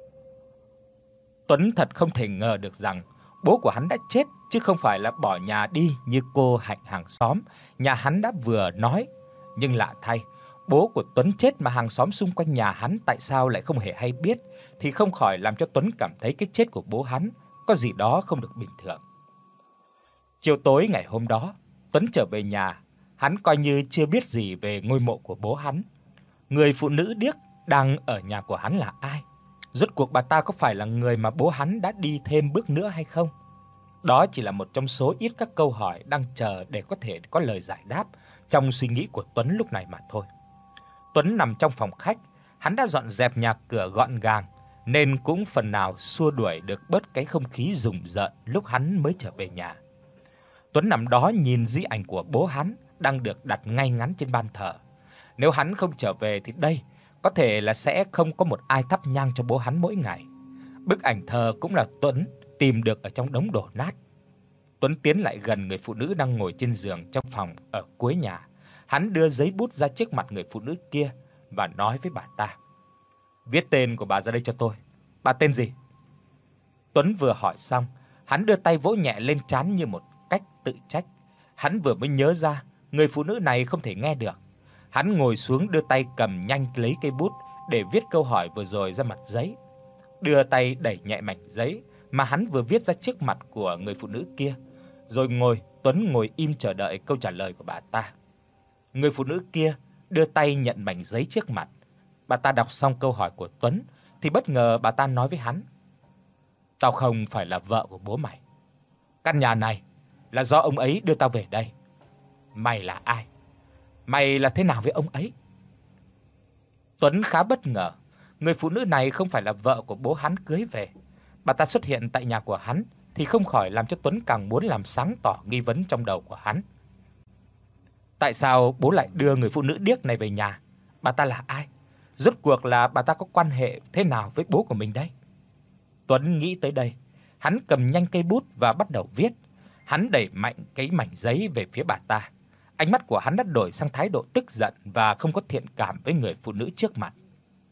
Tuấn thật không thể ngờ được rằng bố của hắn đã chết chứ không phải là bỏ nhà đi như cô Hạnh hàng xóm nhà hắn đã vừa nói. Nhưng lạ thay, bố của Tuấn chết mà hàng xóm xung quanh nhà hắn tại sao lại không hề hay biết, thì không khỏi làm cho Tuấn cảm thấy cái chết của bố hắn có gì đó không được bình thường. Chiều tối ngày hôm đó, Tuấn trở về nhà, hắn coi như chưa biết gì về ngôi mộ của bố hắn. Người phụ nữ điếc đang ở nhà của hắn là ai? Rốt cuộc bà ta có phải là người mà bố hắn đã đi thêm bước nữa hay không? Đó chỉ là một trong số ít các câu hỏi đang chờ để có thể có lời giải đáp trong suy nghĩ của Tuấn lúc này mà thôi. Tuấn nằm trong phòng khách, hắn đã dọn dẹp nhà cửa gọn gàng nên cũng phần nào xua đuổi được bớt cái không khí rùng rợn lúc hắn mới trở về nhà. Tuấn nằm đó nhìn di ảnh của bố hắn đang được đặt ngay ngắn trên bàn thờ. Nếu hắn không trở về thì đây có thể là sẽ không có một ai thắp nhang cho bố hắn mỗi ngày. Bức ảnh thờ cũng là Tuấn tìm được ở trong đống đổ nát. Tuấn tiến lại gần người phụ nữ đang ngồi trên giường trong phòng ở cuối nhà. Hắn đưa giấy bút ra trước mặt người phụ nữ kia và nói với bà ta: "Viết tên của bà ra đây cho tôi. Bà tên gì?" Tuấn vừa hỏi xong, hắn đưa tay vỗ nhẹ lên trán như một cách tự trách. Hắn vừa mới nhớ ra người phụ nữ này không thể nghe được. Hắn ngồi xuống đưa tay cầm nhanh lấy cây bút để viết câu hỏi vừa rồi ra mặt giấy. Đưa tay đẩy nhẹ mảnh giấy mà hắn vừa viết ra trước mặt của người phụ nữ kia, rồi ngồi, Tuấn ngồi im chờ đợi câu trả lời của bà ta. Người phụ nữ kia đưa tay nhận mảnh giấy trước mặt. Bà ta đọc xong câu hỏi của Tuấn thì bất ngờ bà ta nói với hắn: "Tao không phải là vợ của bố mày. Căn nhà này là do ông ấy đưa tao về đây. Mày là ai? Mày là thế nào với ông ấy?" Tuấn khá bất ngờ, người phụ nữ này không phải là vợ của bố hắn cưới về. Bà ta xuất hiện tại nhà của hắn thì không khỏi làm cho Tuấn càng muốn làm sáng tỏ nghi vấn trong đầu của hắn. Tại sao bố lại đưa người phụ nữ điếc này về nhà? Bà ta là ai? Rốt cuộc là bà ta có quan hệ thế nào với bố của mình đây? Tuấn nghĩ tới đây, hắn cầm nhanh cây bút và bắt đầu viết. Hắn đẩy mạnh cái mảnh giấy về phía bà ta. Ánh mắt của hắn đã đổi sang thái độ tức giận và không có thiện cảm với người phụ nữ trước mặt.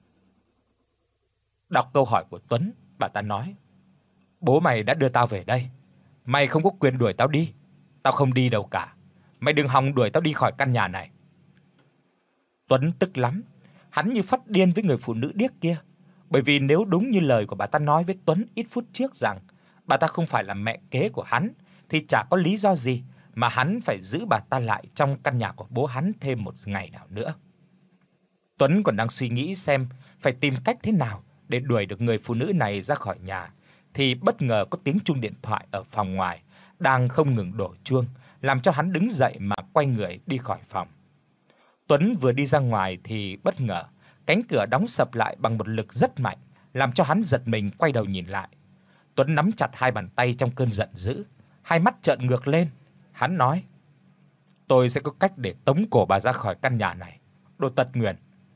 Đọc câu hỏi của Tuấn, bà ta nói: "Bố mày đã đưa tao về đây. Mày không có quyền đuổi tao đi. Tao không đi đâu cả. Mày đừng hòng đuổi tao đi khỏi căn nhà này." Tuấn tức lắm, hắn như phát điên với người phụ nữ điếc kia, bởi vì nếu đúng như lời của bà ta nói với Tuấn ít phút trước rằng bà ta không phải là mẹ kế của hắn thì chả có lý do gì mà hắn phải giữ bà ta lại trong căn nhà của bố hắn thêm một ngày nào nữa. Tuấn còn đang suy nghĩ xem phải tìm cách thế nào để đuổi được người phụ nữ này ra khỏi nhà thì bất ngờ có tiếng chuông điện thoại ở phòng ngoài đang không ngừng đổ chuông, làm cho hắn đứng dậy mà quay người đi khỏi phòng. Tuấn vừa đi ra ngoài thì bất ngờ cánh cửa đóng sập lại bằng một lực rất mạnh, làm cho hắn giật mình quay đầu nhìn lại. Tuấn nắm chặt hai bàn tay trong cơn giận dữ, hai mắt trợn ngược lên. Hắn nói: "Tôi sẽ có cách để tống cổ bà ra khỏi căn nhà này, đồ tật nguyền."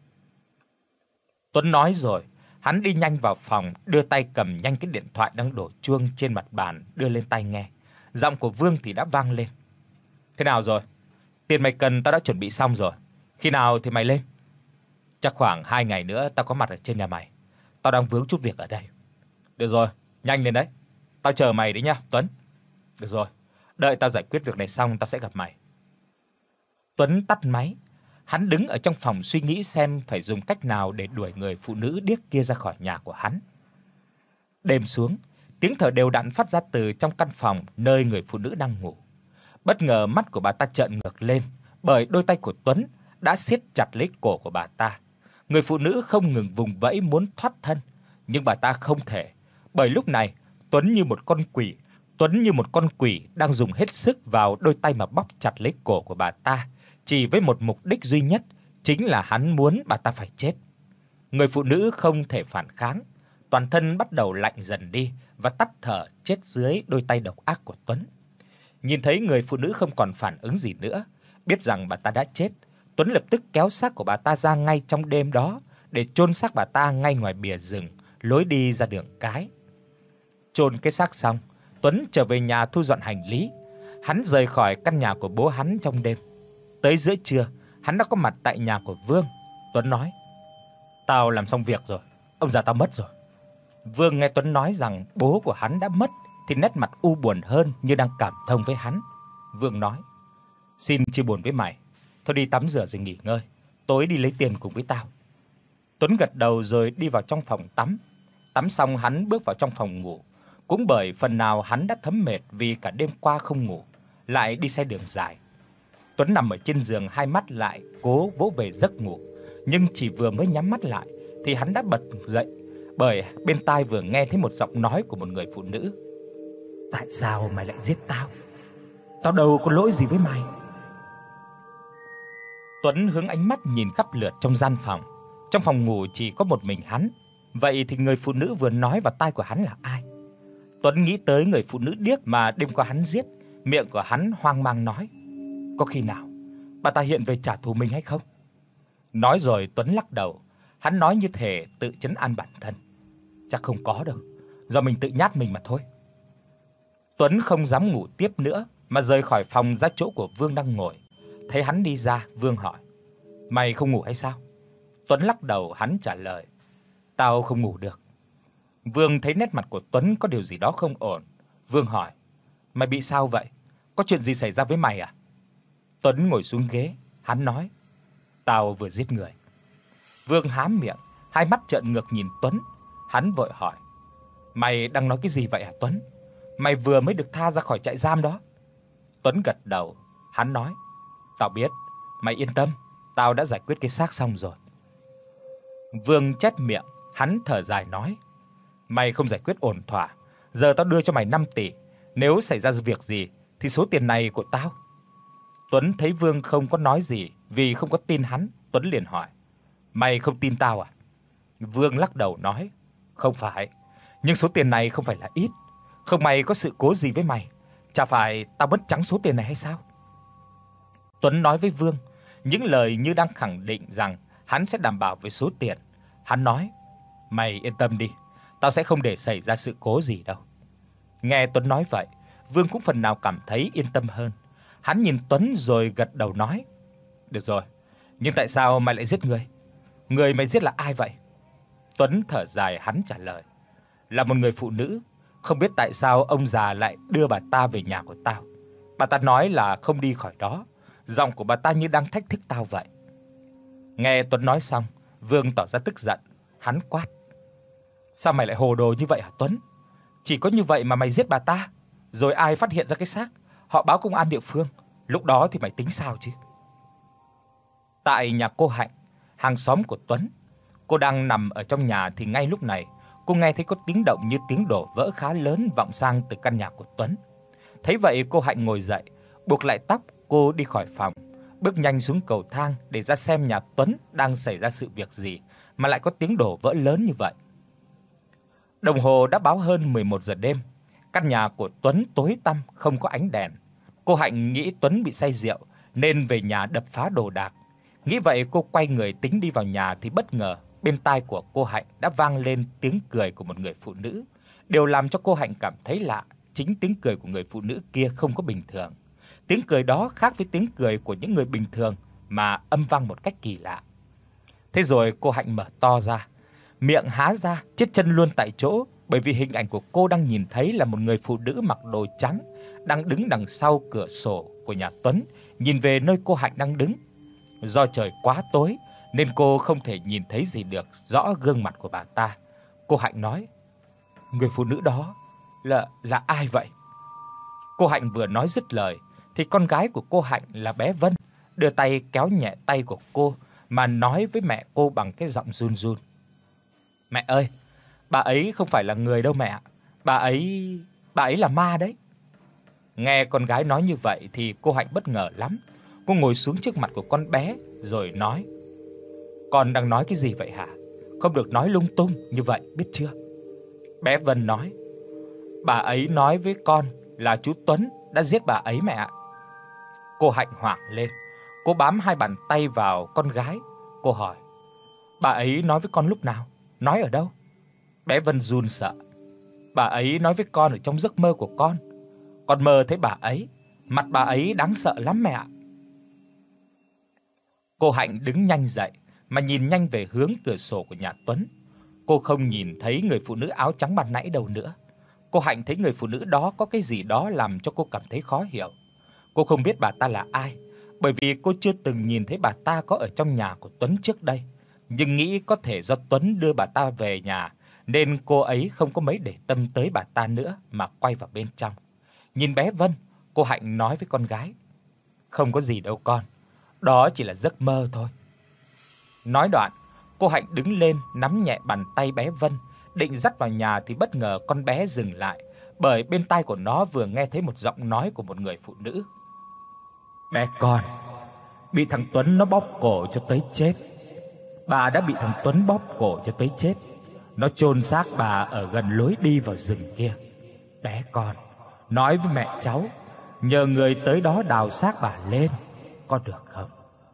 Tuấn nói rồi, hắn đi nhanh vào phòng, đưa tay cầm nhanh cái điện thoại đang đổ chuông trên mặt bàn đưa lên tai nghe. Giọng của Vương thì đã vang lên: "Thế nào rồi? Tiền mày cần tao đã chuẩn bị xong rồi. Khi nào thì mày lên? Chắc khoảng hai ngày nữa tao có mặt ở trên nhà mày. Tao đang vướng chút việc ở đây. Được rồi, nhanh lên đấy. Tao chờ mày đấy nha, Tuấn. Được rồi, đợi tao giải quyết việc này xong tao sẽ gặp mày. Tuấn tắt máy. Hắn đứng ở trong phòng suy nghĩ xem phải dùng cách nào để đuổi người phụ nữ điếc kia ra khỏi nhà của hắn. Đêm xuống, tiếng thở đều đặn phát ra từ trong căn phòng nơi người phụ nữ đang ngủ. Bất ngờ mắt của bà ta trợn ngược lên, bởi đôi tay của Tuấn đã siết chặt lấy cổ của bà ta. Người phụ nữ không ngừng vùng vẫy muốn thoát thân, nhưng bà ta không thể, bởi lúc này Tuấn như một con quỷ, Tuấn như một con quỷ đang dùng hết sức vào đôi tay mà bóp chặt lấy cổ của bà ta, chỉ với một mục đích duy nhất, chính là hắn muốn bà ta phải chết. Người phụ nữ không thể phản kháng, toàn thân bắt đầu lạnh dần đi và tắt thở chết dưới đôi tay độc ác của Tuấn. Nhìn thấy người phụ nữ không còn phản ứng gì nữa, biết rằng bà ta đã chết, Tuấn lập tức kéo xác của bà ta ra ngay trong đêm đó để chôn xác bà ta ngay ngoài bìa rừng, lối đi ra đường cái. Chôn cái xác xong, Tuấn trở về nhà thu dọn hành lý. Hắn rời khỏi căn nhà của bố hắn trong đêm. Tới giữa trưa, hắn đã có mặt tại nhà của Vương. Tuấn nói: "Tao làm xong việc rồi, ông già tao mất rồi." Vương nghe Tuấn nói rằng bố của hắn đã mất thì nét mặt u buồn hơn như đang cảm thông với hắn. Vương nói: "Xin chia buồn với mày. Thôi đi tắm rửa rồi nghỉ ngơi, tối đi lấy tiền cùng với tao." Tuấn gật đầu rồi đi vào trong phòng tắm. Tắm xong hắn bước vào trong phòng ngủ. Cũng bởi phần nào hắn đã thấm mệt vì cả đêm qua không ngủ, lại đi xe đường dài. Tuấn nằm ở trên giường, hai mắt lại cố vỗ về giấc ngủ, nhưng chỉ vừa mới nhắm mắt lại thì hắn đã bật dậy, bởi bên tai vừa nghe thấy một giọng nói của một người phụ nữ. "Tại sao mày lại giết tao? Tao đâu có lỗi gì với mày." Tuấn hướng ánh mắt nhìn khắp lượt trong gian phòng. Trong phòng ngủ chỉ có một mình hắn. Vậy thì người phụ nữ vừa nói vào tai của hắn là ai? Tuấn nghĩ tới người phụ nữ điếc mà đêm qua hắn giết, miệng của hắn hoang mang nói: "Có khi nào bà ta hiện về trả thù mình hay không?" Nói rồi Tuấn lắc đầu, hắn nói như thể tự trấn an bản thân: "Chắc không có đâu, do mình tự nhát mình mà thôi." Tuấn không dám ngủ tiếp nữa mà rời khỏi phòng ra chỗ của Vương đang ngồi. Thấy hắn đi ra, Vương hỏi: "Mày không ngủ hay sao?" Tuấn lắc đầu, hắn trả lời: "Tao không ngủ được." Vương thấy nét mặt của Tuấn có điều gì đó không ổn. Vương hỏi: "Mày bị sao vậy? Có chuyện gì xảy ra với mày à?" Tuấn ngồi xuống ghế, hắn nói: "Tao vừa giết người." Vương há miệng, hai mắt trợn ngược nhìn Tuấn. Hắn vội hỏi: "Mày đang nói cái gì vậy hả Tuấn? Mày vừa mới được tha ra khỏi trại giam đó." Tuấn gật đầu, hắn nói: "Tao biết, mày yên tâm, tao đã giải quyết cái xác xong rồi." Vương chép miệng, hắn thở dài nói: "Mày không giải quyết ổn thỏa, giờ tao đưa cho mày năm tỷ, nếu xảy ra việc gì thì số tiền này của tao." Tuấn thấy Vương không có nói gì vì không có tin hắn, Tuấn liền hỏi: "Mày không tin tao à?" Vương lắc đầu nói: "Không phải, nhưng số tiền này không phải là ít, không may có sự cố gì với mày, chả phải tao mất trắng số tiền này hay sao?" Tuấn nói với Vương những lời như đang khẳng định rằng hắn sẽ đảm bảo với số tiền. Hắn nói: "Mày yên tâm đi, tao sẽ không để xảy ra sự cố gì đâu." Nghe Tuấn nói vậy, Vương cũng phần nào cảm thấy yên tâm hơn. Hắn nhìn Tuấn rồi gật đầu nói: "Được rồi, nhưng tại sao mày lại giết người? Người mày giết là ai vậy?" Tuấn thở dài, hắn trả lời: "Là một người phụ nữ, không biết tại sao ông già lại đưa bà ta về nhà của tao. Bà ta nói là không đi khỏi đó, giọng của bà ta như đang thách thức tao vậy." Nghe Tuấn nói xong, Vương tỏ ra tức giận, hắn quát: "Sao mày lại hồ đồ như vậy hả Tuấn? Chỉ có như vậy mà mày giết bà ta, rồi ai phát hiện ra cái xác, họ báo công an địa phương, lúc đó thì mày tính sao chứ?" Tại nhà cô Hạnh, hàng xóm của Tuấn, cô đang nằm ở trong nhà thì ngay lúc này, cô nghe thấy có tiếng động như tiếng đổ vỡ khá lớn vọng sang từ căn nhà của Tuấn. Thấy vậy, cô Hạnh ngồi dậy, buộc lại tóc, cô đi khỏi phòng, bước nhanh xuống cầu thang để ra xem nhà Tuấn đang xảy ra sự việc gì mà lại có tiếng đổ vỡ lớn như vậy. Đồng hồ đã báo hơn mười một giờ đêm. Căn nhà của Tuấn tối tăm, không có ánh đèn. Cô Hạnh nghĩ Tuấn bị say rượu nên về nhà đập phá đồ đạc. Nghĩ vậy, cô quay người tính đi vào nhà thì bất ngờ bên tai của cô Hạnh đã vang lên tiếng cười của một người phụ nữ. Điều làm cho cô Hạnh cảm thấy lạ, chính tiếng cười của người phụ nữ kia không có bình thường. Tiếng cười đó khác với tiếng cười của những người bình thường mà âm vang một cách kỳ lạ. Thế rồi cô Hạnh mở to ra, miệng há ra, chết chân luôn tại chỗ, bởi vì hình ảnh của cô đang nhìn thấy là một người phụ nữ mặc đồ trắng đang đứng đằng sau cửa sổ của nhà Tuấn, nhìn về nơi cô Hạnh đang đứng. Do trời quá tối nên cô không thể nhìn thấy gì được rõ gương mặt của bà ta. Cô Hạnh nói: "Người phụ nữ đó là là ai vậy?" Cô Hạnh vừa nói dứt lời thì con gái của cô Hạnh là bé Vân đưa tay kéo nhẹ tay của cô mà nói với mẹ cô bằng cái giọng run run: "Mẹ ơi, bà ấy không phải là người đâu mẹ ạ. Bà ấy bà ấy là ma đấy." Nghe con gái nói như vậy thì cô Hạnh bất ngờ lắm. Cô ngồi xuống trước mặt của con bé rồi nói: "Con đang nói cái gì vậy hả? Không được nói lung tung như vậy biết chưa?" Bé Vân nói: "Bà ấy nói với con là chú Tuấn đã giết bà ấy mẹ ạ." Cô Hạnh hoảng lên, cô bám hai bàn tay vào con gái, cô hỏi: "Bà ấy nói với con lúc nào? Nói ở đâu?" Bé Vân run sợ: "Bà ấy nói với con ở trong giấc mơ của con. Con mơ thấy bà ấy, mặt bà ấy đáng sợ lắm mẹ ạ." Cô Hạnh đứng nhanh dậy mà nhìn nhanh về hướng cửa sổ của nhà Tuấn. Cô không nhìn thấy người phụ nữ áo trắng ban nãy đâu nữa. Cô Hạnh thấy người phụ nữ đó có cái gì đó làm cho cô cảm thấy khó hiểu. Cô không biết bà ta là ai, bởi vì cô chưa từng nhìn thấy bà ta có ở trong nhà của Tuấn trước đây, nhưng nghĩ có thể do Tuấn đưa bà ta về nhà nên cô ấy không có mấy để tâm tới bà ta nữa mà quay vào bên trong. Nhìn bé Vân, cô Hạnh nói với con gái: "Không có gì đâu con, đó chỉ là giấc mơ thôi." Nói đoạn, cô Hạnh đứng lên nắm nhẹ bàn tay bé Vân, định dắt vào nhà thì bất ngờ con bé dừng lại, bởi bên tai của nó vừa nghe thấy một giọng nói của một người phụ nữ: "Bé con, bị thằng Tuấn nó bóp cổ cho tới chết. Bà đã bị thằng Tuấn bóp cổ cho tới chết. Nó chôn xác bà ở gần lối đi vào rừng kia. Bé con, nói với mẹ cháu, nhờ người tới đó đào xác bà lên, có được không?"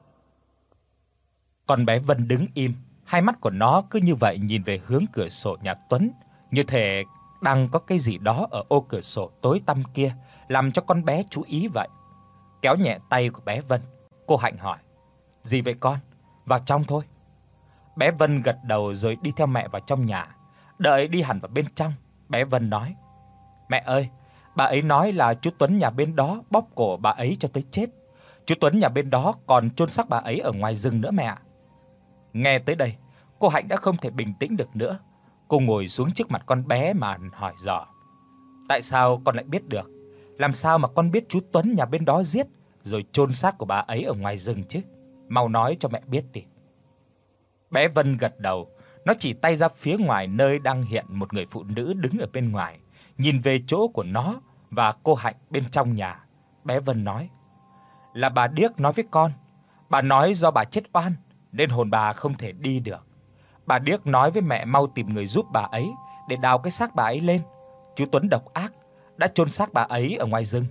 Con bé Vân đứng im, hai mắt của nó cứ như vậy nhìn về hướng cửa sổ nhà Tuấn, như thể đang có cái gì đó ở ô cửa sổ tối tăm kia làm cho con bé chú ý vậy. Kéo nhẹ tay của bé Vân, cô Hạnh hỏi: "Gì vậy con? Vào trong thôi." Bé Vân gật đầu rồi đi theo mẹ vào trong nhà. Đợi đi hẳn vào bên trong, bé Vân nói: "Mẹ ơi, bà ấy nói là chú Tuấn nhà bên đó bóp cổ bà ấy cho tới chết. Chú Tuấn nhà bên đó còn chôn xác bà ấy ở ngoài rừng nữa mẹ ạ." Nghe tới đây, cô Hạnh đã không thể bình tĩnh được nữa. Cô ngồi xuống trước mặt con bé mà hỏi dò: "Tại sao con lại biết được? Làm sao mà con biết chú Tuấn nhà bên đó giết rồi chôn xác của bà ấy ở ngoài rừng chứ? Mau nói cho mẹ biết đi." Bé Vân gật đầu, nó chỉ tay ra phía ngoài nơi đang hiện một người phụ nữ đứng ở bên ngoài, nhìn về chỗ của nó và cô Hạnh bên trong nhà. Bé Vân nói: "Là bà điếc nói với con, bà nói do bà chết oan nên hồn bà không thể đi được. Bà điếc nói với mẹ mau tìm người giúp bà ấy để đào cái xác bà ấy lên. Chú Tuấn độc ác đã chôn xác bà ấy ở ngoài rừng."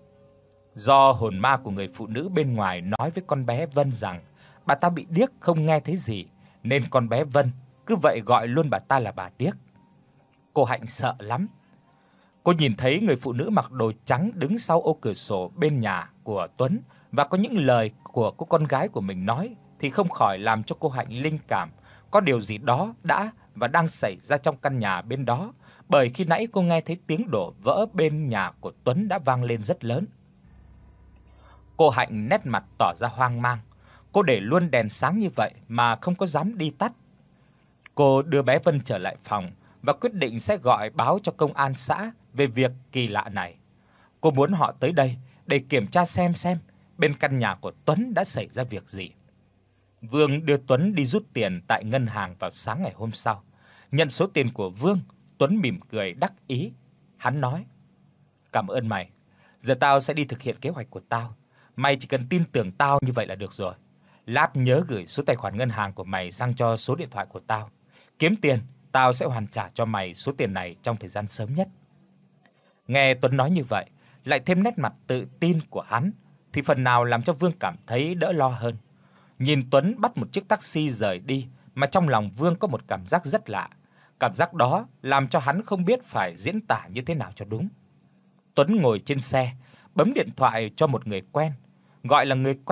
Do hồn ma của người phụ nữ bên ngoài nói với con bé Vân rằng bà ta bị điếc không nghe thấy gì, nên con bé Vân cứ vậy gọi luôn bà ta là bà điếc. Cô Hạnh sợ lắm. Cô nhìn thấy người phụ nữ mặc đồ trắng đứng sau ô cửa sổ bên nhà của Tuấn và có những lời của cô con gái của mình nói thì không khỏi làm cho cô Hạnh linh cảm có điều gì đó đã và đang xảy ra trong căn nhà bên đó, bởi khi nãy cô nghe thấy tiếng đổ vỡ bên nhà của Tuấn đã vang lên rất lớn. Cô Hạnh nét mặt tỏ ra hoang mang. Cô để luôn đèn sáng như vậy mà không có dám đi tắt. Cô đưa bé Vân trở lại phòng và quyết định sẽ gọi báo cho công an xã về việc kỳ lạ này. Cô muốn họ tới đây để kiểm tra xem xem bên căn nhà của Tuấn đã xảy ra việc gì. Vương đưa Tuấn đi rút tiền tại ngân hàng vào sáng ngày hôm sau. Nhận số tiền của Vương, Tuấn mỉm cười đắc ý. Hắn nói: "Cảm ơn mày. Giờ tao sẽ đi thực hiện kế hoạch của tao. Mày chỉ cần tin tưởng tao như vậy là được rồi. Lát nhớ gửi số tài khoản ngân hàng của mày sang cho số điện thoại của tao. Kiếm tiền, tao sẽ hoàn trả cho mày số tiền này trong thời gian sớm nhất." Nghe Tuấn nói như vậy, lại thêm nét mặt tự tin của hắn thì phần nào làm cho Vương cảm thấy đỡ lo hơn. Nhìn Tuấn bắt một chiếc taxi rời đi mà trong lòng Vương có một cảm giác rất lạ. Cảm giác đó làm cho hắn không biết phải diễn tả như thế nào cho đúng. Tuấn ngồi trên xe, bấm điện thoại cho một người quen, gọi là người quen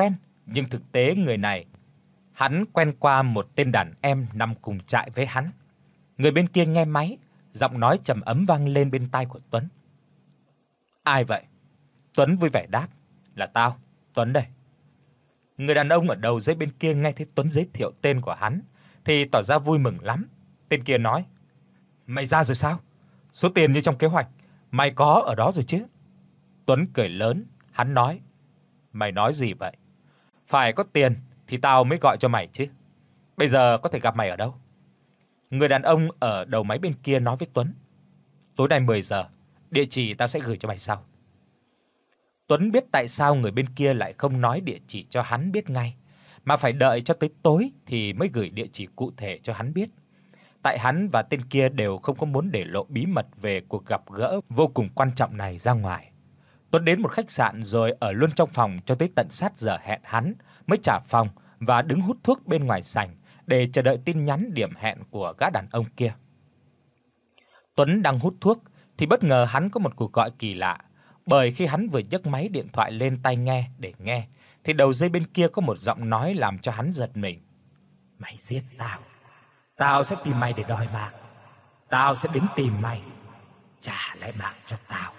Nhưng thực tế người này, hắn quen qua một tên đàn em nằm cùng trại với hắn. Người bên kia nghe máy, giọng nói trầm ấm vang lên bên tai của Tuấn. "Ai vậy?" Tuấn vui vẻ đáp, "Là tao, Tuấn đây." Người đàn ông ở đầu dây bên kia nghe thấy Tuấn giới thiệu tên của hắn thì tỏ ra vui mừng lắm. Tên kia nói: "Mày ra rồi sao? Số tiền như trong kế hoạch, mày có ở đó rồi chứ?" Tuấn cười lớn, hắn nói: "Mày nói gì vậy? Phải có tiền thì tao mới gọi cho mày chứ. Bây giờ có thể gặp mày ở đâu?" Người đàn ông ở đầu máy bên kia nói với Tuấn: "Tối nay mười giờ, địa chỉ tao sẽ gửi cho mày sau." Tuấn biết tại sao người bên kia lại không nói địa chỉ cho hắn biết ngay, mà phải đợi cho tới tối thì mới gửi địa chỉ cụ thể cho hắn biết. Tại hắn và tên kia đều không có muốn để lộ bí mật về cuộc gặp gỡ vô cùng quan trọng này ra ngoài. Tuấn đến một khách sạn rồi ở luôn trong phòng cho tới tận sát giờ hẹn hắn mới trả phòng và đứng hút thuốc bên ngoài sảnh để chờ đợi tin nhắn điểm hẹn của gã đàn ông kia. Tuấn đang hút thuốc thì bất ngờ hắn có một cuộc gọi kỳ lạ, bởi khi hắn vừa nhấc máy điện thoại lên tai nghe để nghe thì đầu dây bên kia có một giọng nói làm cho hắn giật mình. "Mày giết tao, tao sẽ tìm mày để đòi mạng. Tao sẽ đến tìm mày, trả lại mạng cho tao."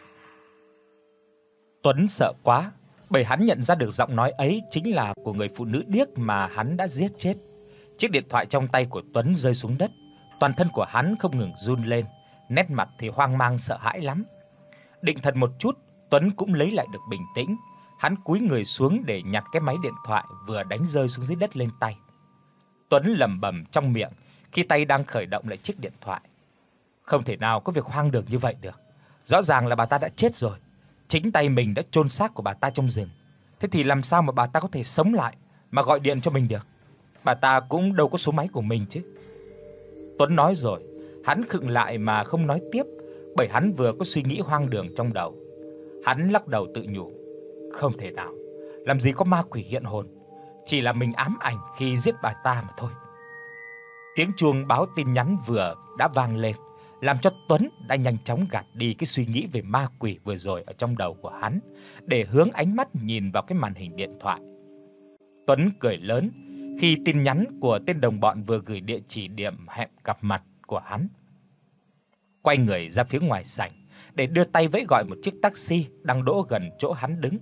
Tuấn sợ quá, bởi hắn nhận ra được giọng nói ấy chính là của người phụ nữ điếc mà hắn đã giết chết. Chiếc điện thoại trong tay của Tuấn rơi xuống đất, toàn thân của hắn không ngừng run lên, nét mặt thì hoang mang sợ hãi lắm. Định thần một chút, Tuấn cũng lấy lại được bình tĩnh, hắn cúi người xuống để nhặt cái máy điện thoại vừa đánh rơi xuống dưới đất lên tay. Tuấn lẩm bẩm trong miệng khi tay đang khởi động lại chiếc điện thoại. Không thể nào có việc hoang đường như vậy được. Rõ ràng là bà ta đã chết rồi. Chính tay mình đã chôn xác của bà ta trong rừng. Thế thì làm sao mà bà ta có thể sống lại mà gọi điện cho mình được? Bà ta cũng đâu có số máy của mình chứ. Tuấn nói rồi, hắn khựng lại mà không nói tiếp, bởi hắn vừa có suy nghĩ hoang đường trong đầu. Hắn lắc đầu tự nhủ, không thể nào, làm gì có ma quỷ hiện hồn, chỉ là mình ám ảnh khi giết bà ta mà thôi. Tiếng chuông báo tin nhắn vừa đã vang lên, làm cho Tuấn đã nhanh chóng gạt đi cái suy nghĩ về ma quỷ vừa rồi ở trong đầu của hắn, để hướng ánh mắt nhìn vào cái màn hình điện thoại. Tuấn cười lớn khi tin nhắn của tên đồng bọn vừa gửi địa chỉ điểm hẹn gặp mặt của hắn. Quay người ra phía ngoài sảnh để đưa tay vẫy gọi một chiếc taxi đang đỗ gần chỗ hắn đứng.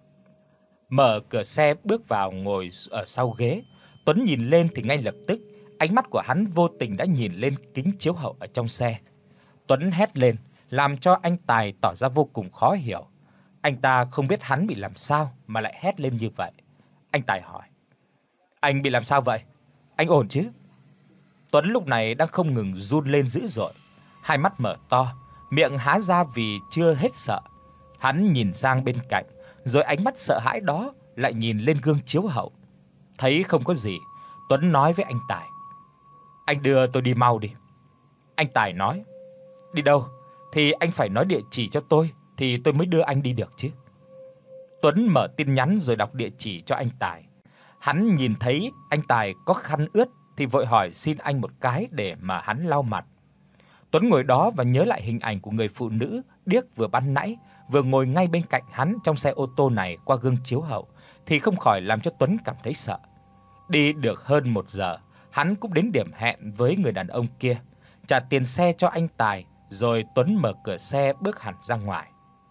Mở cửa xe bước vào ngồi ở sau ghế, Tuấn nhìn lên thì ngay lập tức ánh mắt của hắn vô tình đã nhìn lên kính chiếu hậu ở trong xe. Tuấn hét lên, làm cho anh Tài tỏ ra vô cùng khó hiểu. Anh ta không biết hắn bị làm sao mà lại hét lên như vậy. Anh Tài hỏi: "Anh bị làm sao vậy? Anh ổn chứ?" Tuấn lúc này đang không ngừng run lên dữ dội, hai mắt mở to, miệng há ra vì chưa hết sợ. Hắn nhìn sang bên cạnh, rồi ánh mắt sợ hãi đó lại nhìn lên gương chiếu hậu. Thấy không có gì, Tuấn nói với anh Tài: "Anh đưa tôi đi mau đi." Anh Tài nói: "Đi đâu? Thì anh phải nói địa chỉ cho tôi thì tôi mới đưa anh đi được chứ." Tuấn mở tin nhắn rồi đọc địa chỉ cho anh Tài. Hắn nhìn thấy anh Tài có khăn ướt thì vội hỏi xin anh một cái để mà hắn lau mặt. Tuấn ngồi đó và nhớ lại hình ảnh của người phụ nữ điếc vừa ban nãy vừa ngồi ngay bên cạnh hắn trong xe ô tô này qua gương chiếu hậu thì không khỏi làm cho Tuấn cảm thấy sợ. Đi được hơn một giờ, hắn cũng đến điểm hẹn với người đàn ông kia, trả tiền xe cho anh Tài, rồi Tuấn mở cửa xe bước hẳn ra ngoài.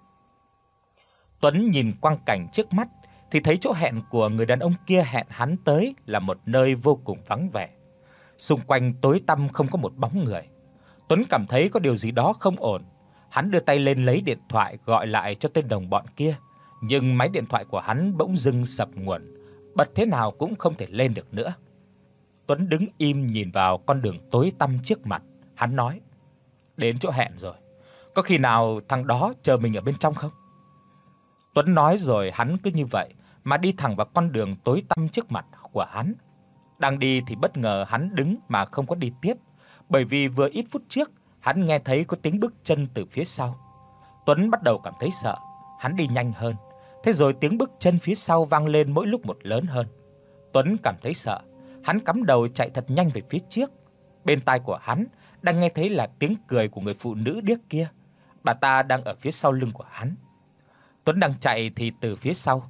Tuấn nhìn quang cảnh trước mắt thì thấy chỗ hẹn của người đàn ông kia hẹn hắn tới là một nơi vô cùng vắng vẻ. Xung quanh tối tăm không có một bóng người. Tuấn cảm thấy có điều gì đó không ổn. Hắn đưa tay lên lấy điện thoại gọi lại cho tên đồng bọn kia, nhưng máy điện thoại của hắn bỗng dưng sập nguồn, bật thế nào cũng không thể lên được nữa. Tuấn đứng im nhìn vào con đường tối tăm trước mặt, hắn nói: "Đến chỗ hẹn rồi, có khi nào thằng đó chờ mình ở bên trong không?" Tuấn nói rồi hắn cứ như vậy mà đi thẳng vào con đường tối tăm trước mặt của hắn. Đang đi thì bất ngờ hắn đứng mà không có đi tiếp, bởi vì vừa ít phút trước hắn nghe thấy có tiếng bước chân từ phía sau. Tuấn bắt đầu cảm thấy sợ, hắn đi nhanh hơn. Thế rồi tiếng bước chân phía sau vang lên mỗi lúc một lớn hơn. Tuấn cảm thấy sợ, hắn cắm đầu chạy thật nhanh về phía trước. Bên tai của hắn đang nghe thấy là tiếng cười của người phụ nữ điếc kia. Bà ta đang ở phía sau lưng của hắn. Tuấn đang chạy thì từ phía sau,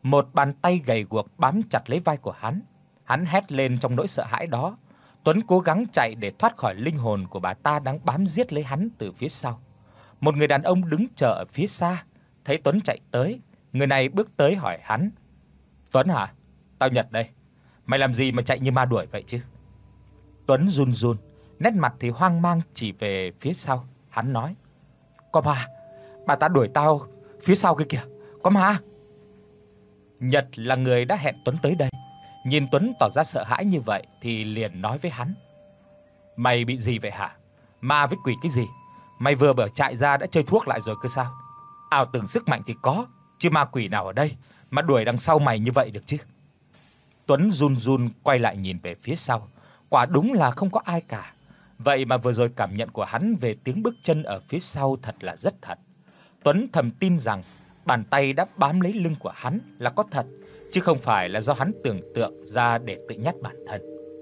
Một bàn tay gầy guộc bám chặt lấy vai của hắn. Hắn hét lên trong nỗi sợ hãi đó. Tuấn cố gắng chạy để thoát khỏi linh hồn của bà ta đang bám giết lấy hắn từ phía sau. Một người đàn ông đứng chờ ở phía xa, thấy Tuấn chạy tới, người này bước tới hỏi hắn: "Tuấn hả? Tao Nhật đây. Mày làm gì mà chạy như ma đuổi vậy chứ?" Tuấn run run, nét mặt thì hoang mang chỉ về phía sau. Hắn nói: "Có ma, bà ta đuổi tao phía sau kia kìa, có ma." Nhật là người đã hẹn Tuấn tới đây, nhìn Tuấn tỏ ra sợ hãi như vậy thì liền nói với hắn: "Mày bị gì vậy hả? Ma với quỷ cái gì? Mày vừa bở chạy ra đã chơi thuốc lại rồi cơ sao? Ảo tưởng sức mạnh thì có, chứ ma quỷ nào ở đây mà đuổi đằng sau mày như vậy được chứ?" Tuấn run run quay lại nhìn về phía sau, quả đúng là không có ai cả. Vậy mà vừa rồi cảm nhận của hắn về tiếng bước chân ở phía sau thật là rất thật. Tuấn thầm tin rằng bàn tay đã bám lấy lưng của hắn là có thật, chứ không phải là do hắn tưởng tượng ra để tự nhắc bản thân.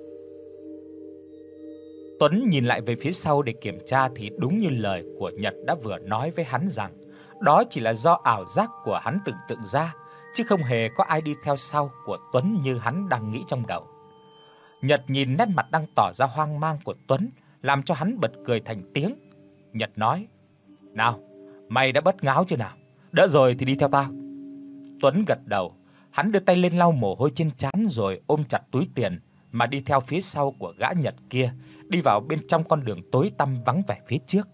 Tuấn nhìn lại về phía sau để kiểm tra thì đúng như lời của Nhật đã vừa nói với hắn rằng đó chỉ là do ảo giác của hắn tưởng tượng ra, chứ không hề có ai đi theo sau của Tuấn như hắn đang nghĩ trong đầu. Nhật nhìn nét mặt đang tỏ ra hoang mang của Tuấn, làm cho hắn bật cười thành tiếng. Nhật nói: "Nào, mày đã bớt ngáo chưa nào? Đỡ rồi thì đi theo tao." Tuấn gật đầu, hắn đưa tay lên lau mồ hôi trên trán rồi ôm chặt túi tiền mà đi theo phía sau của gã Nhật kia, đi vào bên trong con đường tối tăm vắng vẻ phía trước.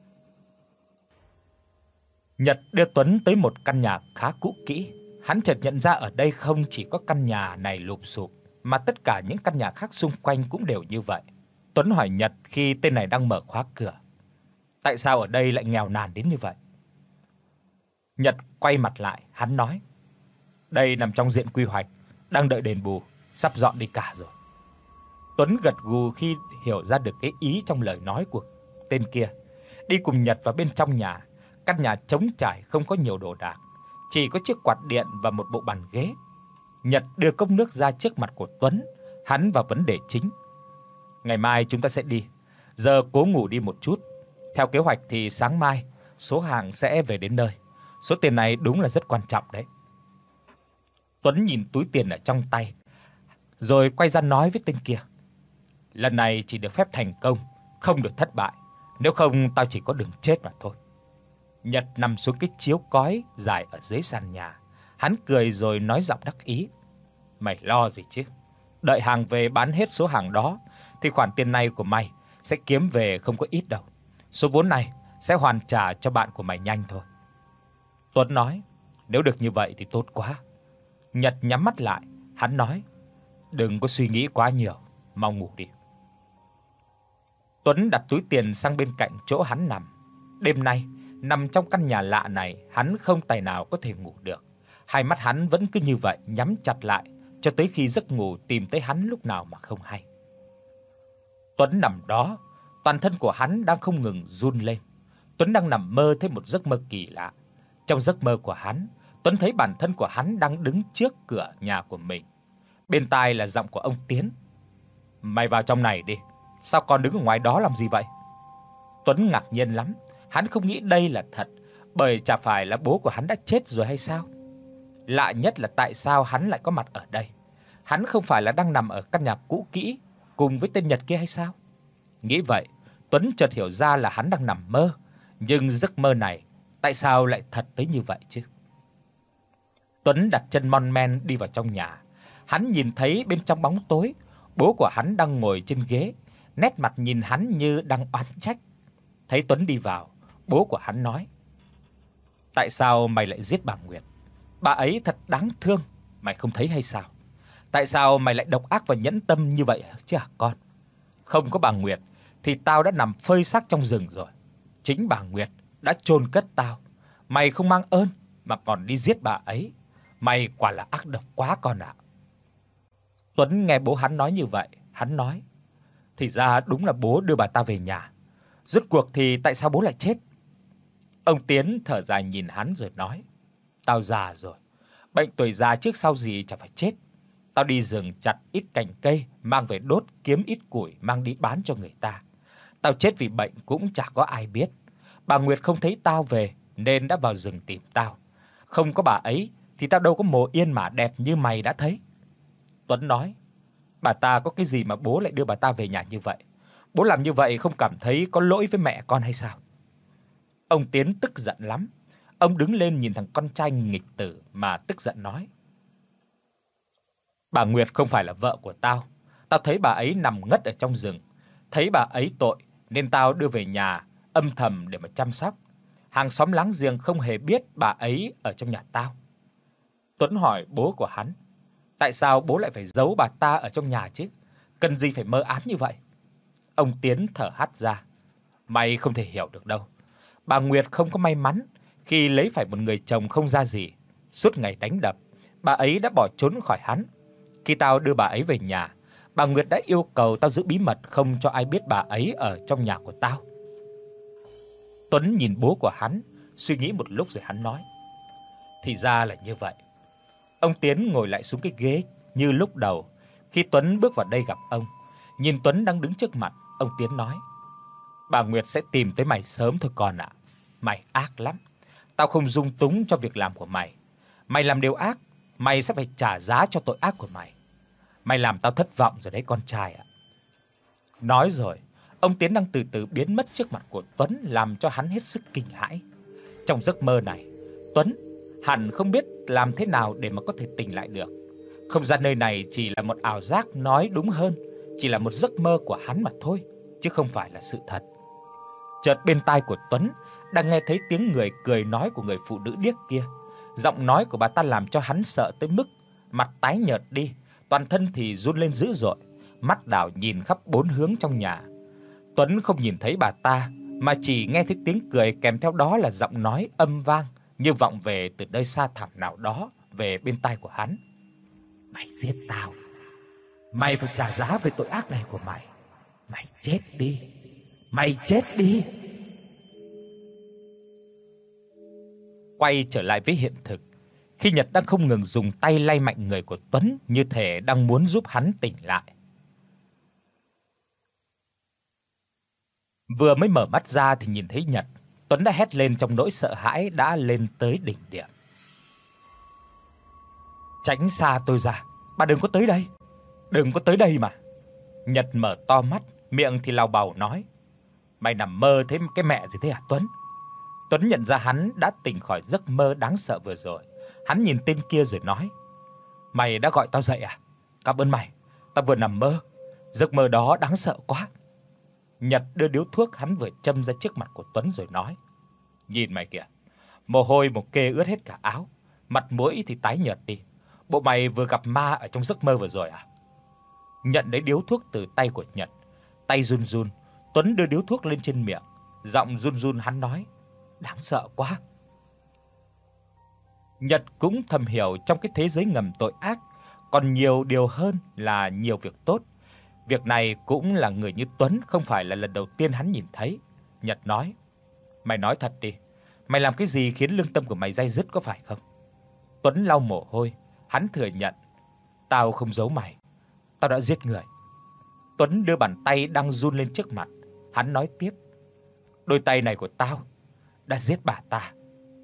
Nhật đưa Tuấn tới một căn nhà khá cũ kỹ. Hắn chợt nhận ra ở đây không chỉ có căn nhà này lụp xụp, mà tất cả những căn nhà khác xung quanh cũng đều như vậy. Tuấn hỏi Nhật khi tên này đang mở khóa cửa: "Tại sao ở đây lại nghèo nàn đến như vậy?" Nhật quay mặt lại, hắn nói: "Đây nằm trong diện quy hoạch, đang đợi đền bù, sắp dọn đi cả rồi." Tuấn gật gù khi hiểu ra được cái ý trong lời nói của tên kia. Đi cùng Nhật vào bên trong nhà. Căn nhà trống trải không có nhiều đồ đạc, chỉ có chiếc quạt điện và một bộ bàn ghế. Nhật đưa cốc nước ra trước mặt của Tuấn, hắn vào vấn đề chính: "Ngày mai chúng ta sẽ đi, giờ cố ngủ đi một chút. Theo kế hoạch thì sáng mai số hàng sẽ về đến nơi. Số tiền này đúng là rất quan trọng đấy." Tuấn nhìn túi tiền ở trong tay, rồi quay ra nói với tên kia: "Lần này chỉ được phép thành công, không được thất bại, nếu không tao chỉ có đường chết mà thôi." Nhật nằm xuống cái chiếu cói dài ở dưới sàn nhà. Hắn cười rồi nói giọng đắc ý: "Mày lo gì chứ? Đợi hàng về bán hết số hàng đó thì khoản tiền này của mày sẽ kiếm về không có ít đâu. Số vốn này sẽ hoàn trả cho bạn của mày nhanh thôi." Tuấn nói: "Nếu được như vậy thì tốt quá." Nhật nhắm mắt lại, hắn nói: "Đừng có suy nghĩ quá nhiều, mau ngủ đi." Tuấn đặt túi tiền sang bên cạnh chỗ hắn nằm. Đêm nay, nằm trong căn nhà lạ này, hắn không tài nào có thể ngủ được. Hai mắt hắn vẫn cứ như vậy nhắm chặt lại cho tới khi giấc ngủ tìm tới hắn lúc nào mà không hay. Tuấn nằm đó, toàn thân của hắn đang không ngừng run lên. Tuấn đang nằm mơ thấy một giấc mơ kỳ lạ. Trong giấc mơ của hắn, Tuấn thấy bản thân của hắn đang đứng trước cửa nhà của mình. Bên tai là giọng của ông Tiến: "Mày vào trong này đi, sao còn đứng ở ngoài đó làm gì vậy?" Tuấn ngạc nhiên lắm, hắn không nghĩ đây là thật, bởi chả phải là bố của hắn đã chết rồi hay sao? Lạ nhất là tại sao hắn lại có mặt ở đây? Hắn không phải là đang nằm ở căn nhà cũ kỹ cùng với tên Nhật kia hay sao? Nghĩ vậy, Tuấn chợt hiểu ra là hắn đang nằm mơ, nhưng giấc mơ này tại sao lại thật tới như vậy chứ? Tuấn đặt chân mon men đi vào trong nhà. Hắn nhìn thấy bên trong bóng tối, bố của hắn đang ngồi trên ghế, nét mặt nhìn hắn như đang oán trách. Thấy Tuấn đi vào, bố của hắn nói: "Tại sao mày lại giết bà Nguyệt? Bà ấy thật đáng thương, mày không thấy hay sao? Tại sao mày lại độc ác và nhẫn tâm như vậy chứ hả con? Không có bà Nguyệt thì tao đã nằm phơi xác trong rừng rồi. Chính bà Nguyệt đã chôn cất tao. Mày không mang ơn mà còn đi giết bà ấy. Mày quả là ác độc quá con ạ." Tuấn nghe bố hắn nói như vậy, hắn nói: "Thì ra đúng là bố đưa bà ta về nhà. Rốt cuộc thì tại sao bố lại chết?" Ông Tiến thở dài nhìn hắn rồi nói: "Tao già rồi, bệnh tuổi già trước sau gì chả phải chết. Tao đi rừng chặt ít cành cây mang về đốt kiếm ít củi mang đi bán cho người ta. Tao chết vì bệnh cũng chả có ai biết. Bà Nguyệt không thấy tao về nên đã vào rừng tìm tao. Không có bà ấy thì tao đâu có mồ yên mả đẹp như mày đã thấy." Tuấn nói: "Bà ta có cái gì mà bố lại đưa bà ta về nhà như vậy? Bố làm như vậy không cảm thấy có lỗi với mẹ con hay sao?" Ông Tiến tức giận lắm. Ông đứng lên nhìn thằng con trai nghịch tử mà tức giận nói: "Bà Nguyệt không phải là vợ của tao. Tao thấy bà ấy nằm ngất ở trong rừng, thấy bà ấy tội nên tao đưa về nhà âm thầm để mà chăm sóc. Hàng xóm láng giềng không hề biết bà ấy ở trong nhà tao." Tuấn hỏi bố của hắn: "Tại sao bố lại phải giấu bà ta ở trong nhà chứ? Cần gì phải mơ ám như vậy?" Ông Tiến thở hắt ra: "Mày không thể hiểu được đâu. Bà Nguyệt không có may mắn khi lấy phải một người chồng không ra gì, suốt ngày đánh đập, bà ấy đã bỏ trốn khỏi hắn. Khi tao đưa bà ấy về nhà, bà Nguyệt đã yêu cầu tao giữ bí mật không cho ai biết bà ấy ở trong nhà của tao." Tuấn nhìn bố của hắn, suy nghĩ một lúc rồi hắn nói: "Thì ra là như vậy." Ông Tiến ngồi lại xuống cái ghế như lúc đầu khi Tuấn bước vào đây gặp ông. Nhìn Tuấn đang đứng trước mặt, ông Tiến nói: "Bà Nguyệt sẽ tìm tới mày sớm thôi con ạ. Mày ác lắm. Tao không dung túng cho việc làm của mày. Mày làm điều ác, mày sẽ phải trả giá cho tội ác của mày. Mày làm tao thất vọng rồi đấy con trai ạ." Nói rồi, ông Tiến đang từ từ biến mất trước mặt của Tuấn, làm cho hắn hết sức kinh hãi. Trong giấc mơ này, Tuấn hẳn không biết làm thế nào để mà có thể tỉnh lại được. Không gian nơi này chỉ là một ảo giác, nói đúng hơn, chỉ là một giấc mơ của hắn mà thôi, chứ không phải là sự thật. Chợt bên tai của Tuấn đang nghe thấy tiếng người cười nói của người phụ nữ điếc kia. Giọng nói của bà ta làm cho hắn sợ tới mức mặt tái nhợt đi, toàn thân thì run lên dữ dội, mắt đảo nhìn khắp bốn hướng trong nhà. Tuấn không nhìn thấy bà ta, mà chỉ nghe thấy tiếng cười kèm theo đó là giọng nói âm vang như vọng về từ nơi xa thẳm nào đó về bên tai của hắn. "Mày giết tao, mày phải trả giá về tội ác này của mày. Mày chết đi, mày chết đi." Quay trở lại với hiện thực, khi Nhật đang không ngừng dùng tay lay mạnh người của Tuấn như thể đang muốn giúp hắn tỉnh lại. Vừa mới mở mắt ra thì nhìn thấy Nhật, Tuấn đã hét lên trong nỗi sợ hãi đã lên tới đỉnh điểm. "Tránh xa tôi ra, bà đừng có tới đây. Đừng có tới đây mà." Nhật mở to mắt, miệng thì lào bào nói: "Mày nằm mơ thấy cái mẹ gì thế hả Tuấn?" Tuấn nhận ra hắn đã tỉnh khỏi giấc mơ đáng sợ vừa rồi. Hắn nhìn tên kia rồi nói: "Mày đã gọi tao dậy à? Cảm ơn mày, tao vừa nằm mơ, giấc mơ đó đáng sợ quá." Nhật đưa điếu thuốc hắn vừa châm ra trước mặt của Tuấn rồi nói: "Nhìn mày kìa, mồ hôi một kê ướt hết cả áo, mặt mũi thì tái nhợt đi. Bộ mày vừa gặp ma ở trong giấc mơ vừa rồi à?" Nhận lấy điếu thuốc từ tay của Nhật, tay run run, Tuấn đưa điếu thuốc lên trên miệng, giọng run run hắn nói: "Đáng sợ quá." Nhật cũng thầm hiểu trong cái thế giới ngầm tội ác còn nhiều điều hơn là nhiều việc tốt. Việc này cũng là người như Tuấn không phải là lần đầu tiên hắn nhìn thấy. Nhật nói: "Mày nói thật đi, mày làm cái gì khiến lương tâm của mày day dứt có phải không?" Tuấn lau mồ hôi, hắn thừa nhận: "Tao không giấu mày, tao đã giết người." Tuấn đưa bàn tay đang run lên trước mặt, hắn nói tiếp: "Đôi tay này của tao đã giết bà ta."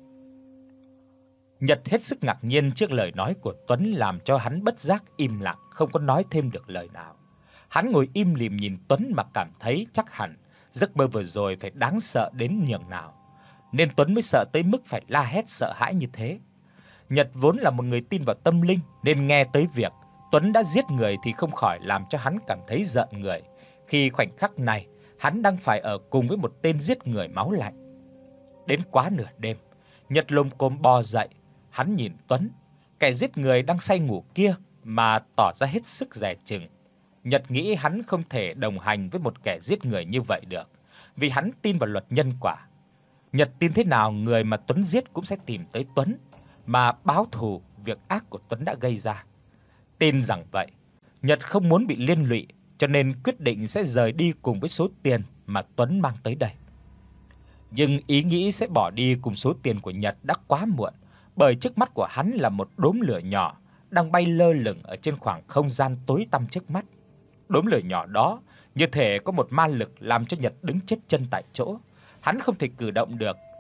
Nhật hết sức ngạc nhiên trước lời nói của Tuấn, làm cho hắn bất giác im lặng, không có nói thêm được lời nào. Hắn ngồi im lìm nhìn Tuấn mà cảm thấy chắc hẳn giấc mơ vừa rồi phải đáng sợ đến nhường nào, nên Tuấn mới sợ tới mức phải la hét sợ hãi như thế. Nhật vốn là một người tin vào tâm linh, nên nghe tới việc Tuấn đã giết người thì không khỏi làm cho hắn cảm thấy rợn người, khi khoảnh khắc này hắn đang phải ở cùng với một tên giết người máu lạnh. Đến quá nửa đêm, Nhật lồm cồm bò dậy, hắn nhìn Tuấn, kẻ giết người đang say ngủ kia mà tỏ ra hết sức dè chừng. Nhật nghĩ hắn không thể đồng hành với một kẻ giết người như vậy được, vì hắn tin vào luật nhân quả. Nhật tin thế nào người mà Tuấn giết cũng sẽ tìm tới Tuấn mà báo thù việc ác của Tuấn đã gây ra. Tin rằng vậy, Nhật không muốn bị liên lụy, cho nên quyết định sẽ rời đi cùng với số tiền mà Tuấn mang tới đây. Nhưng ý nghĩ sẽ bỏ đi cùng số tiền của Nhật đã quá muộn, bởi trước mắt của hắn là một đốm lửa nhỏ đang bay lơ lửng ở trên khoảng không gian tối tăm trước mắt. Đốm lửa nhỏ đó như thể có một ma lực làm cho Nhật đứng chết chân tại chỗ, hắn không thể cử động được.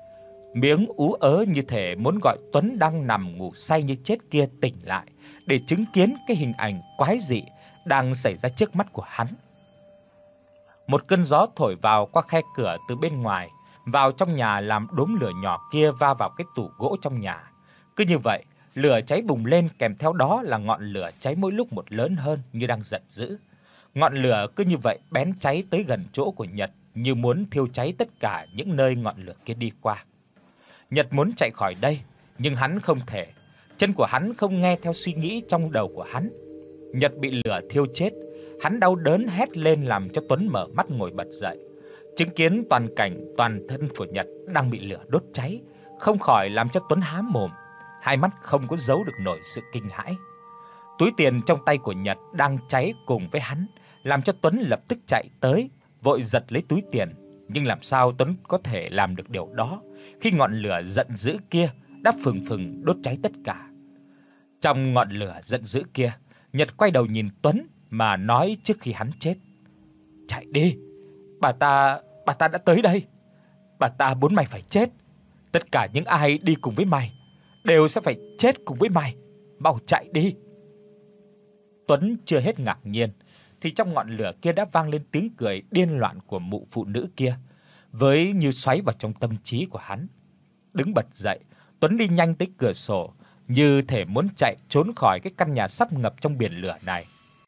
miếng ú ớ như thể muốn gọi Tuấn đang nằm ngủ say như chết kia tỉnh lại để chứng kiến cái hình ảnh quái dị đang xảy ra trước mắt của hắn. Một cơn gió thổi vào qua khe cửa từ bên ngoài, vào trong nhà làm đốm lửa nhỏ kia va vào cái tủ gỗ trong nhà. Cứ như vậy, lửa cháy bùng lên, kèm theo đó là ngọn lửa cháy mỗi lúc một lớn hơn như đang giận dữ. Ngọn lửa cứ như vậy bén cháy tới gần chỗ của Nhật, như muốn thiêu cháy tất cả những nơi ngọn lửa kia đi qua. Nhật muốn chạy khỏi đây, nhưng hắn không thể. Chân của hắn không nghe theo suy nghĩ trong đầu của hắn. Nhật bị lửa thiêu chết, hắn đau đớn hét lên làm cho Tuấn mở mắt ngồi bật dậy. Chứng kiến toàn cảnh toàn thân của Nhật đang bị lửa đốt cháy, không khỏi làm cho Tuấn há mồm, hai mắt không có giấu được nổi sự kinh hãi. Túi tiền trong tay của Nhật đang cháy cùng với hắn, làm cho Tuấn lập tức chạy tới, vội giật lấy túi tiền, nhưng làm sao Tuấn có thể làm được điều đó khi ngọn lửa giận dữ kia đã phừng phừng đốt cháy tất cả. Trong ngọn lửa giận dữ kia, Nhật quay đầu nhìn Tuấn mà nói trước khi hắn chết: "Chạy đi, bà ta, bà ta đã tới đây. Bà ta muốn mày phải chết. Tất cả những ai đi cùng với mày đều sẽ phải chết cùng với mày. Mau chạy đi." Tuấn chưa hết ngạc nhiên thì trong ngọn lửa kia đã vang lên tiếng cười điên loạn của mụ phụ nữ kia, với như xoáy vào trong tâm trí của hắn. Đứng bật dậy, Tuấn đi nhanh tới cửa sổ, như thể muốn chạy trốn khỏi cái căn nhà sắp ngập trong biển lửa này.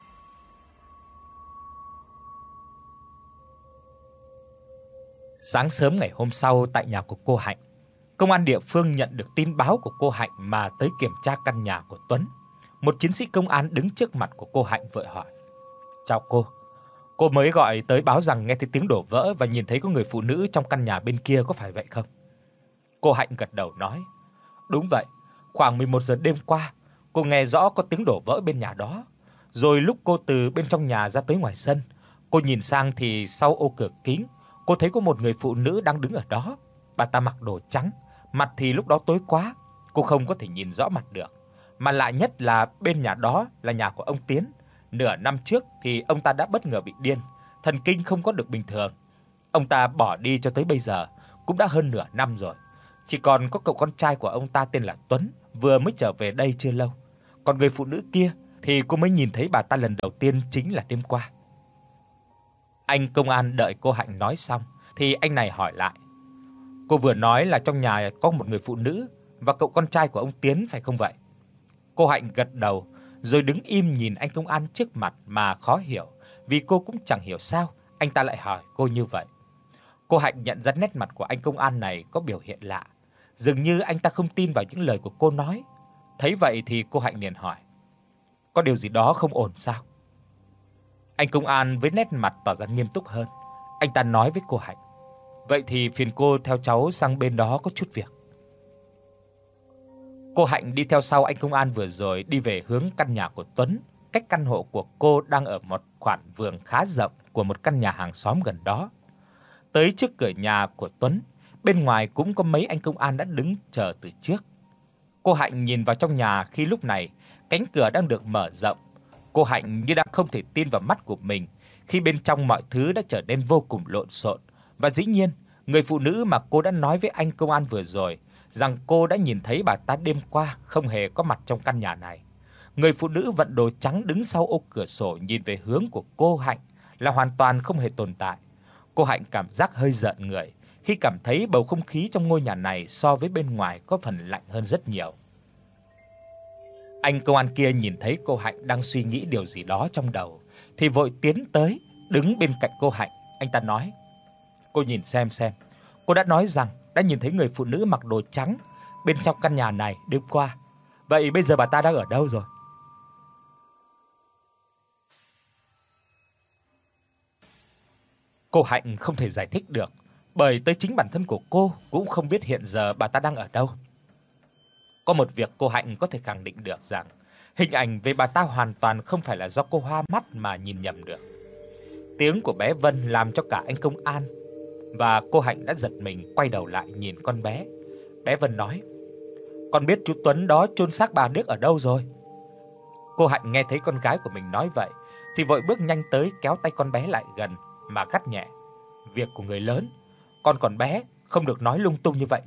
Sáng sớm ngày hôm sau tại nhà của cô Hạnh, công an địa phương nhận được tin báo của cô Hạnh mà tới kiểm tra căn nhà của Tuấn. Một chiến sĩ công an đứng trước mặt của cô Hạnh vội hỏi: "Chào cô, cô mới gọi tới báo rằng nghe thấy tiếng đổ vỡ và nhìn thấy có người phụ nữ trong căn nhà bên kia, có phải vậy không?" Cô Hạnh gật đầu nói: "Đúng vậy, khoảng mười một giờ đêm qua, cô nghe rõ có tiếng đổ vỡ bên nhà đó. Rồi lúc cô từ bên trong nhà ra tới ngoài sân, cô nhìn sang thì sau ô cửa kính, cô thấy có một người phụ nữ đang đứng ở đó. Bà ta mặc đồ trắng, mặt thì lúc đó tối quá, cô không có thể nhìn rõ mặt được. Mà lạ nhất là bên nhà đó là nhà của ông Tiến. Nửa năm trước thì ông ta đã bất ngờ bị điên, thần kinh không có được bình thường. Ông ta bỏ đi cho tới bây giờ cũng đã hơn nửa năm rồi. Chỉ còn có cậu con trai của ông ta tên là Tuấn vừa mới trở về đây chưa lâu. Còn người phụ nữ kia thì cô mới nhìn thấy bà ta lần đầu tiên chính là đêm qua." Anh công an đợi cô Hạnh nói xong thì anh này hỏi lại: "Cô vừa nói là trong nhà có một người phụ nữ và cậu con trai của ông Tiến phải không vậy?" Cô Hạnh gật đầu rồi đứng im nhìn anh công an trước mặt mà khó hiểu, vì cô cũng chẳng hiểu sao anh ta lại hỏi cô như vậy. Cô Hạnh nhận ra nét mặt của anh công an này có biểu hiện lạ, dường như anh ta không tin vào những lời của cô nói. Thấy vậy thì cô Hạnh liền hỏi: "Có điều gì đó không ổn sao?" Anh công an với nét mặt tỏ ra nghiêm túc hơn, anh ta nói với cô Hạnh: "Vậy thì phiền cô theo cháu sang bên đó có chút việc." Cô Hạnh đi theo sau anh công an vừa rồi đi về hướng căn nhà của Tuấn. Cách căn hộ của cô đang ở một khoảng vườn khá rộng của một căn nhà hàng xóm gần đó. Tới trước cửa nhà của Tuấn, bên ngoài cũng có mấy anh công an đã đứng chờ từ trước. Cô Hạnh nhìn vào trong nhà khi lúc này cánh cửa đang được mở rộng. Cô Hạnh như đang không thể tin vào mắt của mình khi bên trong mọi thứ đã trở nên vô cùng lộn xộn, và dĩ nhiên, người phụ nữ mà cô đã nói với anh công an vừa rồi rằng cô đã nhìn thấy bà ta đêm qua không hề có mặt trong căn nhà này. Người phụ nữ vận đồ trắng đứng sau ô cửa sổ nhìn về hướng của cô Hạnh là hoàn toàn không hề tồn tại. Cô Hạnh cảm giác hơi rợn người khi cảm thấy bầu không khí trong ngôi nhà này so với bên ngoài có phần lạnh hơn rất nhiều. Anh công an kia nhìn thấy cô Hạnh đang suy nghĩ điều gì đó trong đầu thì vội tiến tới, đứng bên cạnh cô Hạnh. Anh ta nói: "Cô nhìn xem xem, cô đã nói rằng đã nhìn thấy người phụ nữ mặc đồ trắng bên trong căn nhà này đêm qua. Vậy bây giờ bà ta đang ở đâu rồi?" Cô Hạnh không thể giải thích được, bởi tới chính bản thân của cô cũng không biết hiện giờ bà ta đang ở đâu. Có một việc cô Hạnh có thể khẳng định được rằng hình ảnh về bà ta hoàn toàn không phải là do cô hoa mắt mà nhìn nhầm được. Tiếng của bé Vân làm cho cả anh công an và cô Hạnh đã giật mình quay đầu lại nhìn con bé. Bé Vân nói: "Con biết chú Tuấn đó chôn xác bà Đức ở đâu rồi." Cô Hạnh nghe thấy con gái của mình nói vậy thì vội bước nhanh tới kéo tay con bé lại gần mà gắt nhẹ: "Việc của người lớn, con còn bé, không được nói lung tung như vậy đâu.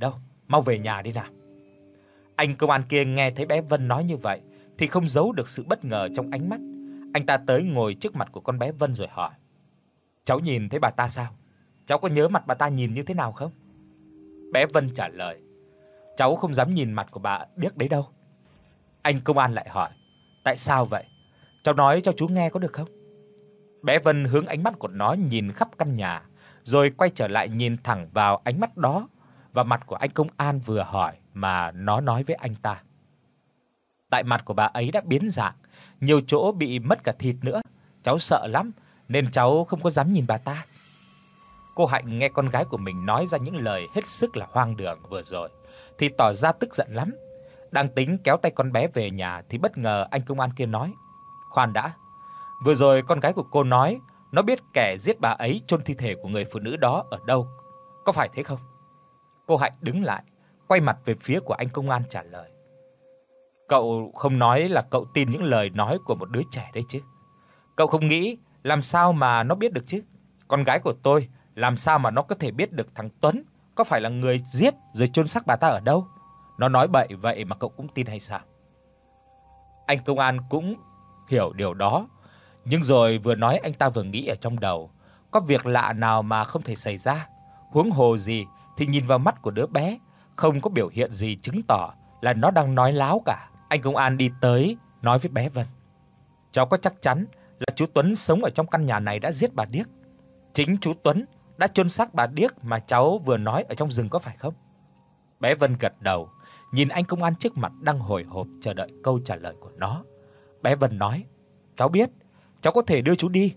mau về nhà đi nào." Anh công an kia nghe thấy bé Vân nói như vậy thì không giấu được sự bất ngờ trong ánh mắt. Anh ta tới ngồi trước mặt của con bé Vân rồi hỏi: "Cháu nhìn thấy bà ta sao? Cháu có nhớ mặt bà ta nhìn như thế nào không?" Bé Vân trả lời: "Cháu không dám nhìn mặt của bà điếc đấy đâu." Anh công an lại hỏi: "Tại sao vậy? Cháu nói cho chú nghe có được không?" Bé Vân hướng ánh mắt của nó nhìn khắp căn nhà, rồi quay trở lại nhìn thẳng vào ánh mắt đó và mặt của anh công an vừa hỏi mà nó nói với anh ta. "Tại mặt của bà ấy đã biến dạng, nhiều chỗ bị mất cả thịt nữa, cháu sợ lắm nên cháu không có dám nhìn bà ta." Cô Hạnh nghe con gái của mình nói ra những lời hết sức là hoang đường vừa rồi thì tỏ ra tức giận lắm. Đang tính kéo tay con bé về nhà thì bất ngờ anh công an kia nói: "Khoan đã, vừa rồi con gái của cô nói nó biết kẻ giết bà ấy chôn thi thể của người phụ nữ đó ở đâu, có phải thế không?" Cô Hạnh đứng lại, quay mặt về phía của anh công an trả lời: "Cậu không nói là cậu tin những lời nói của một đứa trẻ đấy chứ? Cậu không nghĩ làm sao mà nó biết được chứ? Con gái của tôi làm sao mà nó có thể biết được thằng Tuấn có phải là người giết rồi chôn xác bà ta ở đâu? Nó nói bậy vậy mà cậu cũng tin hay sao?" Anh công an cũng hiểu điều đó, nhưng rồi vừa nói anh ta vừa nghĩ ở trong đầu, có việc lạ nào mà không thể xảy ra, huống hồ gì thì nhìn vào mắt của đứa bé, không có biểu hiện gì chứng tỏ là nó đang nói láo cả. Anh công an đi tới nói với bé Vân: "Cháu có chắc chắn là chú Tuấn sống ở trong căn nhà này đã giết bà điếc? Chính chú Tuấn đã chôn xác bà điếc mà cháu vừa nói ở trong rừng có phải không?" Bé Vân gật đầu, nhìn anh công an trước mặt đang hồi hộp chờ đợi câu trả lời của nó. Bé Vân nói: "Cháu biết, cháu có thể đưa chú đi."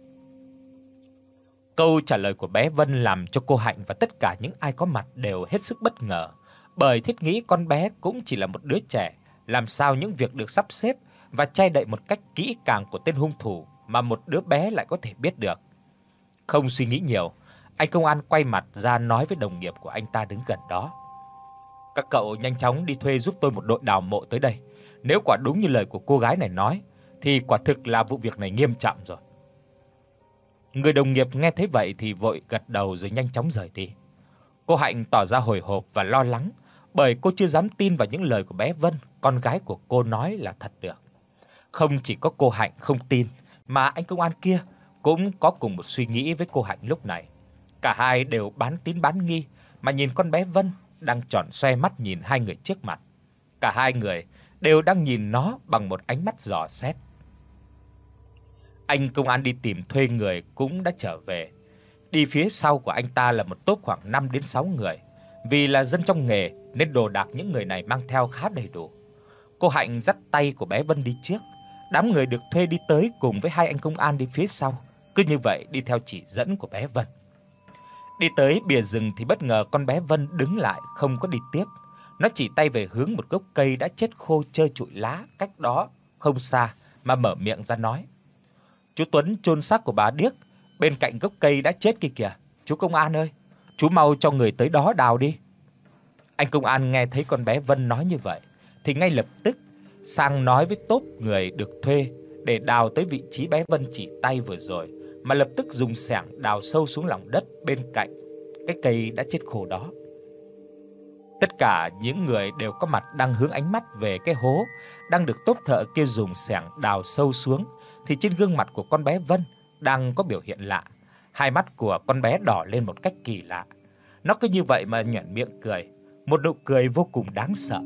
Câu trả lời của bé Vân làm cho cô Hạnh và tất cả những ai có mặt đều hết sức bất ngờ, bởi thiết nghĩ con bé cũng chỉ là một đứa trẻ, làm sao những việc được sắp xếp và che đậy một cách kỹ càng của tên hung thủ mà một đứa bé lại có thể biết được. Không suy nghĩ nhiều, anh công an quay mặt ra nói với đồng nghiệp của anh ta đứng gần đó: "Các cậu nhanh chóng đi thuê giúp tôi một đội đào mộ tới đây. Nếu quả đúng như lời của cô gái này nói thì quả thực là vụ việc này nghiêm trọng rồi." Người đồng nghiệp nghe thấy vậy thì vội gật đầu rồi nhanh chóng rời đi. Cô Hạnh tỏ ra hồi hộp và lo lắng, bởi cô chưa dám tin vào những lời của bé Vân, con gái của cô nói là thật được. Không chỉ có cô Hạnh không tin, mà anh công an kia cũng có cùng một suy nghĩ với cô Hạnh lúc này. Cả hai đều bán tín bán nghi mà nhìn con bé Vân đang tròn xoe mắt nhìn hai người trước mặt. Cả hai người đều đang nhìn nó bằng một ánh mắt dò xét. Anh công an đi tìm thuê người cũng đã trở về. Đi phía sau của anh ta là một tốp khoảng năm đến sáu người. Vì là dân trong nghề nên đồ đạc những người này mang theo khá đầy đủ. Cô Hạnh dắt tay của bé Vân đi trước, đám người được thuê đi tới cùng với hai anh công an đi phía sau, cứ như vậy đi theo chỉ dẫn của bé Vân. Đi tới bìa rừng thì bất ngờ con bé Vân đứng lại không có đi tiếp. Nó chỉ tay về hướng một gốc cây đã chết khô trơ trụi lá cách đó không xa mà mở miệng ra nói: "Chú Tuấn chôn xác của bà điếc bên cạnh gốc cây đã chết kia kìa. Chú công an ơi, chú mau cho người tới đó đào đi." Anh công an nghe thấy con bé Vân nói như vậy thì ngay lập tức sang nói với tốp người được thuê để đào tới vị trí bé Vân chỉ tay vừa rồi, mà lập tức dùng xẻng đào sâu xuống lòng đất bên cạnh cái cây đã chết khô đó. Tất cả những người đều có mặt đang hướng ánh mắt về cái hố đang được tốp thợ kia dùng xẻng đào sâu xuống, thì trên gương mặt của con bé Vân đang có biểu hiện lạ. Hai mắt của con bé đỏ lên một cách kỳ lạ. Nó cứ như vậy mà nhoẻn miệng cười, một nụ cười vô cùng đáng sợ.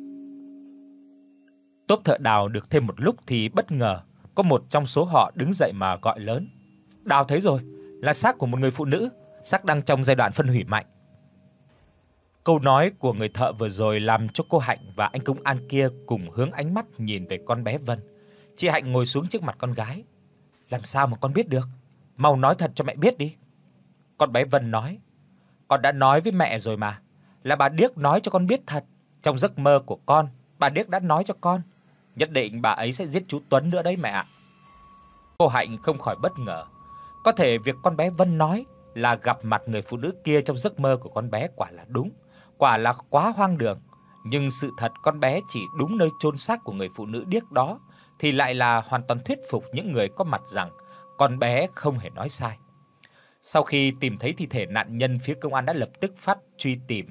Tốp thợ đào được thêm một lúc thì bất ngờ có một trong số họ đứng dậy mà gọi lớn: "Đào thấy rồi, là xác của một người phụ nữ, xác đang trong giai đoạn phân hủy mạnh." Câu nói của người thợ vừa rồi làm cho cô Hạnh và anh công an kia cùng hướng ánh mắt nhìn về con bé Vân. Chị Hạnh ngồi xuống trước mặt con gái: "Làm sao mà con biết được? Mau nói thật cho mẹ biết đi." Con bé Vân nói: "Con đã nói với mẹ rồi mà, là bà điếc nói cho con biết thật. Trong giấc mơ của con, bà điếc đã nói cho con, nhất định bà ấy sẽ giết chú Tuấn nữa đấy mẹ ạ." Cô Hạnh không khỏi bất ngờ. Có thể việc con bé Vân nói là gặp mặt người phụ nữ kia trong giấc mơ của con bé quả là đúng, quả là quá hoang đường, nhưng sự thật con bé chỉ đúng nơi chôn xác của người phụ nữ điếc đó thì lại là hoàn toàn thuyết phục những người có mặt rằng con bé không hề nói sai. Sau khi tìm thấy thi thể nạn nhân, phía công an đã lập tức phát truy tìm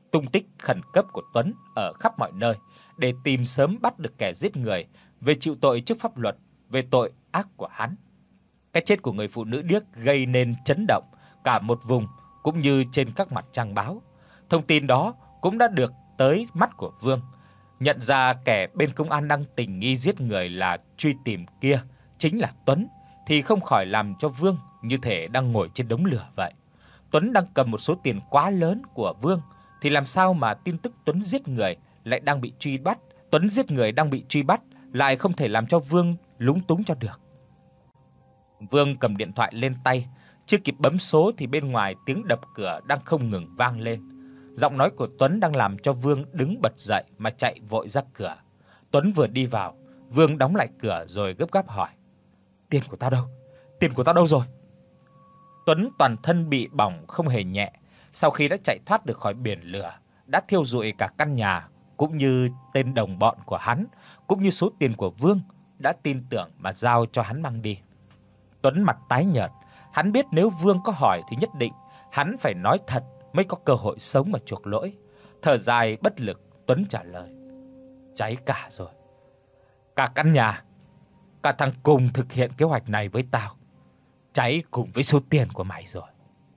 tung tích khẩn cấp của Tuấn ở khắp mọi nơi để tìm sớm bắt được kẻ giết người về chịu tội trước pháp luật về tội ác của hắn. Cái chết của người phụ nữ điếc gây nên chấn động cả một vùng cũng như trên các mặt trang báo. Thông tin đó cũng đã được tới mắt của Vương, nhận ra kẻ bên công an đang tình nghi giết người là truy tìm kia chính là Tuấn thì không khỏi làm cho Vương như thể đang ngồi trên đống lửa vậy. Tuấn đang cầm một số tiền quá lớn của Vương thì làm sao mà tin tức Tuấn giết người lại đang bị truy bắt, Tuấn giết người đang bị truy bắt lại không thể làm cho Vương lúng túng cho được. Vương cầm điện thoại lên tay, chưa kịp bấm số thì bên ngoài tiếng đập cửa đang không ngừng vang lên. Giọng nói của Tuấn đang làm cho Vương đứng bật dậy mà chạy vội ra cửa. Tuấn vừa đi vào, Vương đóng lại cửa rồi gấp gáp hỏi: "Tiền của tao đâu? Tiền của tao đâu rồi?" Tuấn toàn thân bị bỏng không hề nhẹ, sau khi đã chạy thoát được khỏi biển lửa, đã thiêu rụi cả căn nhà cũng như tên đồng bọn của hắn, cũng như số tiền của Vương đã tin tưởng mà giao cho hắn mang đi. Tuấn mặt tái nhợt, hắn biết nếu Vương có hỏi thì nhất định hắn phải nói thật mới có cơ hội sống mà chuộc lỗi. Thở dài bất lực, Tuấn trả lời: "Cháy cả rồi. Cả căn nhà, cả thằng cùng thực hiện kế hoạch này với tao. Cháy cùng với số tiền của mày rồi."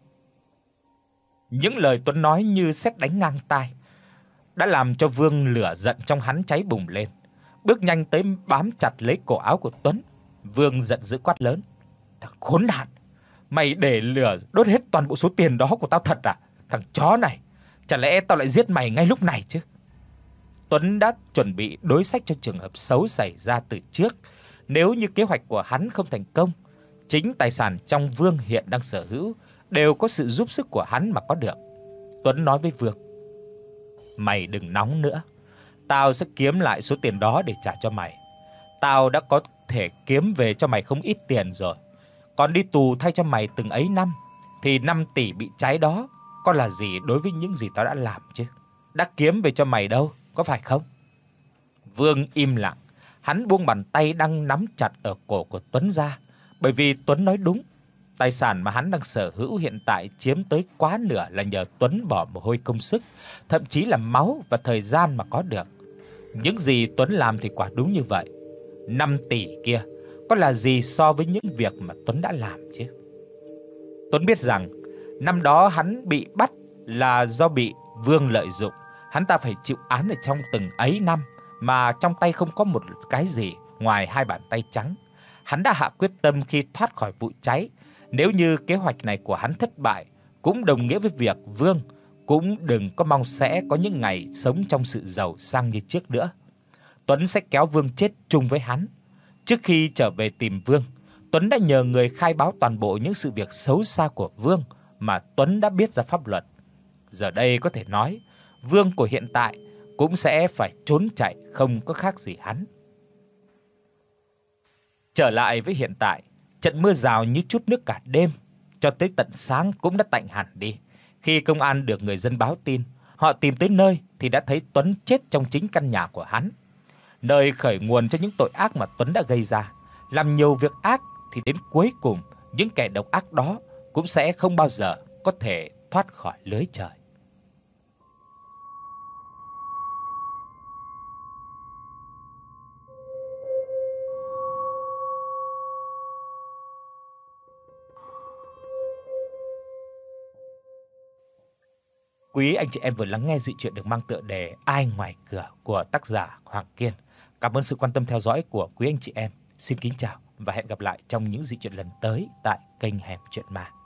Những lời Tuấn nói như sét đánh ngang tai, đã làm cho Vương lửa giận trong hắn cháy bùng lên, bước nhanh tới bám chặt lấy cổ áo của Tuấn. Vương giận dữ quát lớn: "Thằng khốn nạn, mày để lửa đốt hết toàn bộ số tiền đó của tao thật à? Thằng chó này, chả lẽ tao lại giết mày ngay lúc này chứ?" Tuấn đã chuẩn bị đối sách cho trường hợp xấu xảy ra từ trước. Nếu như kế hoạch của hắn không thành công, chính tài sản trong Vương hiện đang sở hữu đều có sự giúp sức của hắn mà có được. Tuấn nói với Vương: "Mày đừng nóng nữa, tao sẽ kiếm lại số tiền đó để trả cho mày. Tao đã có thể kiếm về cho mày không ít tiền rồi. Còn đi tù thay cho mày từng ấy năm thì năm tỷ bị cháy đó có là gì đối với những gì tao đã làm chứ? Đã kiếm về cho mày đâu, có phải không?" Vương im lặng, hắn buông bàn tay đang nắm chặt ở cổ của Tuấn ra, bởi vì Tuấn nói đúng. Tài sản mà hắn đang sở hữu hiện tại chiếm tới quá nửa là nhờ Tuấn bỏ mồ hôi công sức, thậm chí là máu và thời gian mà có được. Những gì Tuấn làm thì quả đúng như vậy. năm tỷ kia có là gì so với những việc mà Tuấn đã làm chứ? Tuấn biết rằng năm đó hắn bị bắt là do bị Vương lợi dụng, hắn ta phải chịu án ở trong từng ấy năm mà trong tay không có một cái gì ngoài hai bàn tay trắng. Hắn đã hạ quyết tâm khi thoát khỏi vụ cháy, nếu như kế hoạch này của hắn thất bại, cũng đồng nghĩa với việc Vương cũng đừng có mong sẽ có những ngày sống trong sự giàu sang như trước nữa. Tuấn sẽ kéo Vương chết chung với hắn. Trước khi trở về tìm Vương, Tuấn đã nhờ người khai báo toàn bộ những sự việc xấu xa của Vương mà Tuấn đã biết ra pháp luật. Giờ đây có thể nói, Vương của hiện tại cũng sẽ phải trốn chạy không có khác gì hắn. Trở lại với hiện tại, trận mưa rào như trút nước cả đêm cho tới tận sáng cũng đã tạnh hẳn đi. Khi công an được người dân báo tin, họ tìm tới nơi thì đã thấy Tuấn chết trong chính căn nhà của hắn. Nơi khởi nguồn cho những tội ác mà Tuấn đã gây ra, làm nhiều việc ác thì đến cuối cùng những kẻ độc ác đó cũng sẽ không bao giờ có thể thoát khỏi lưới trời. Quý anh chị em vừa lắng nghe dị truyện được mang tựa đề Ai ngoài cửa của tác giả Hoàng Kiên. Cảm ơn sự quan tâm theo dõi của quý anh chị em. Xin kính chào và hẹn gặp lại trong những dị truyện lần tới tại kênh Hẻm Truyện Ma.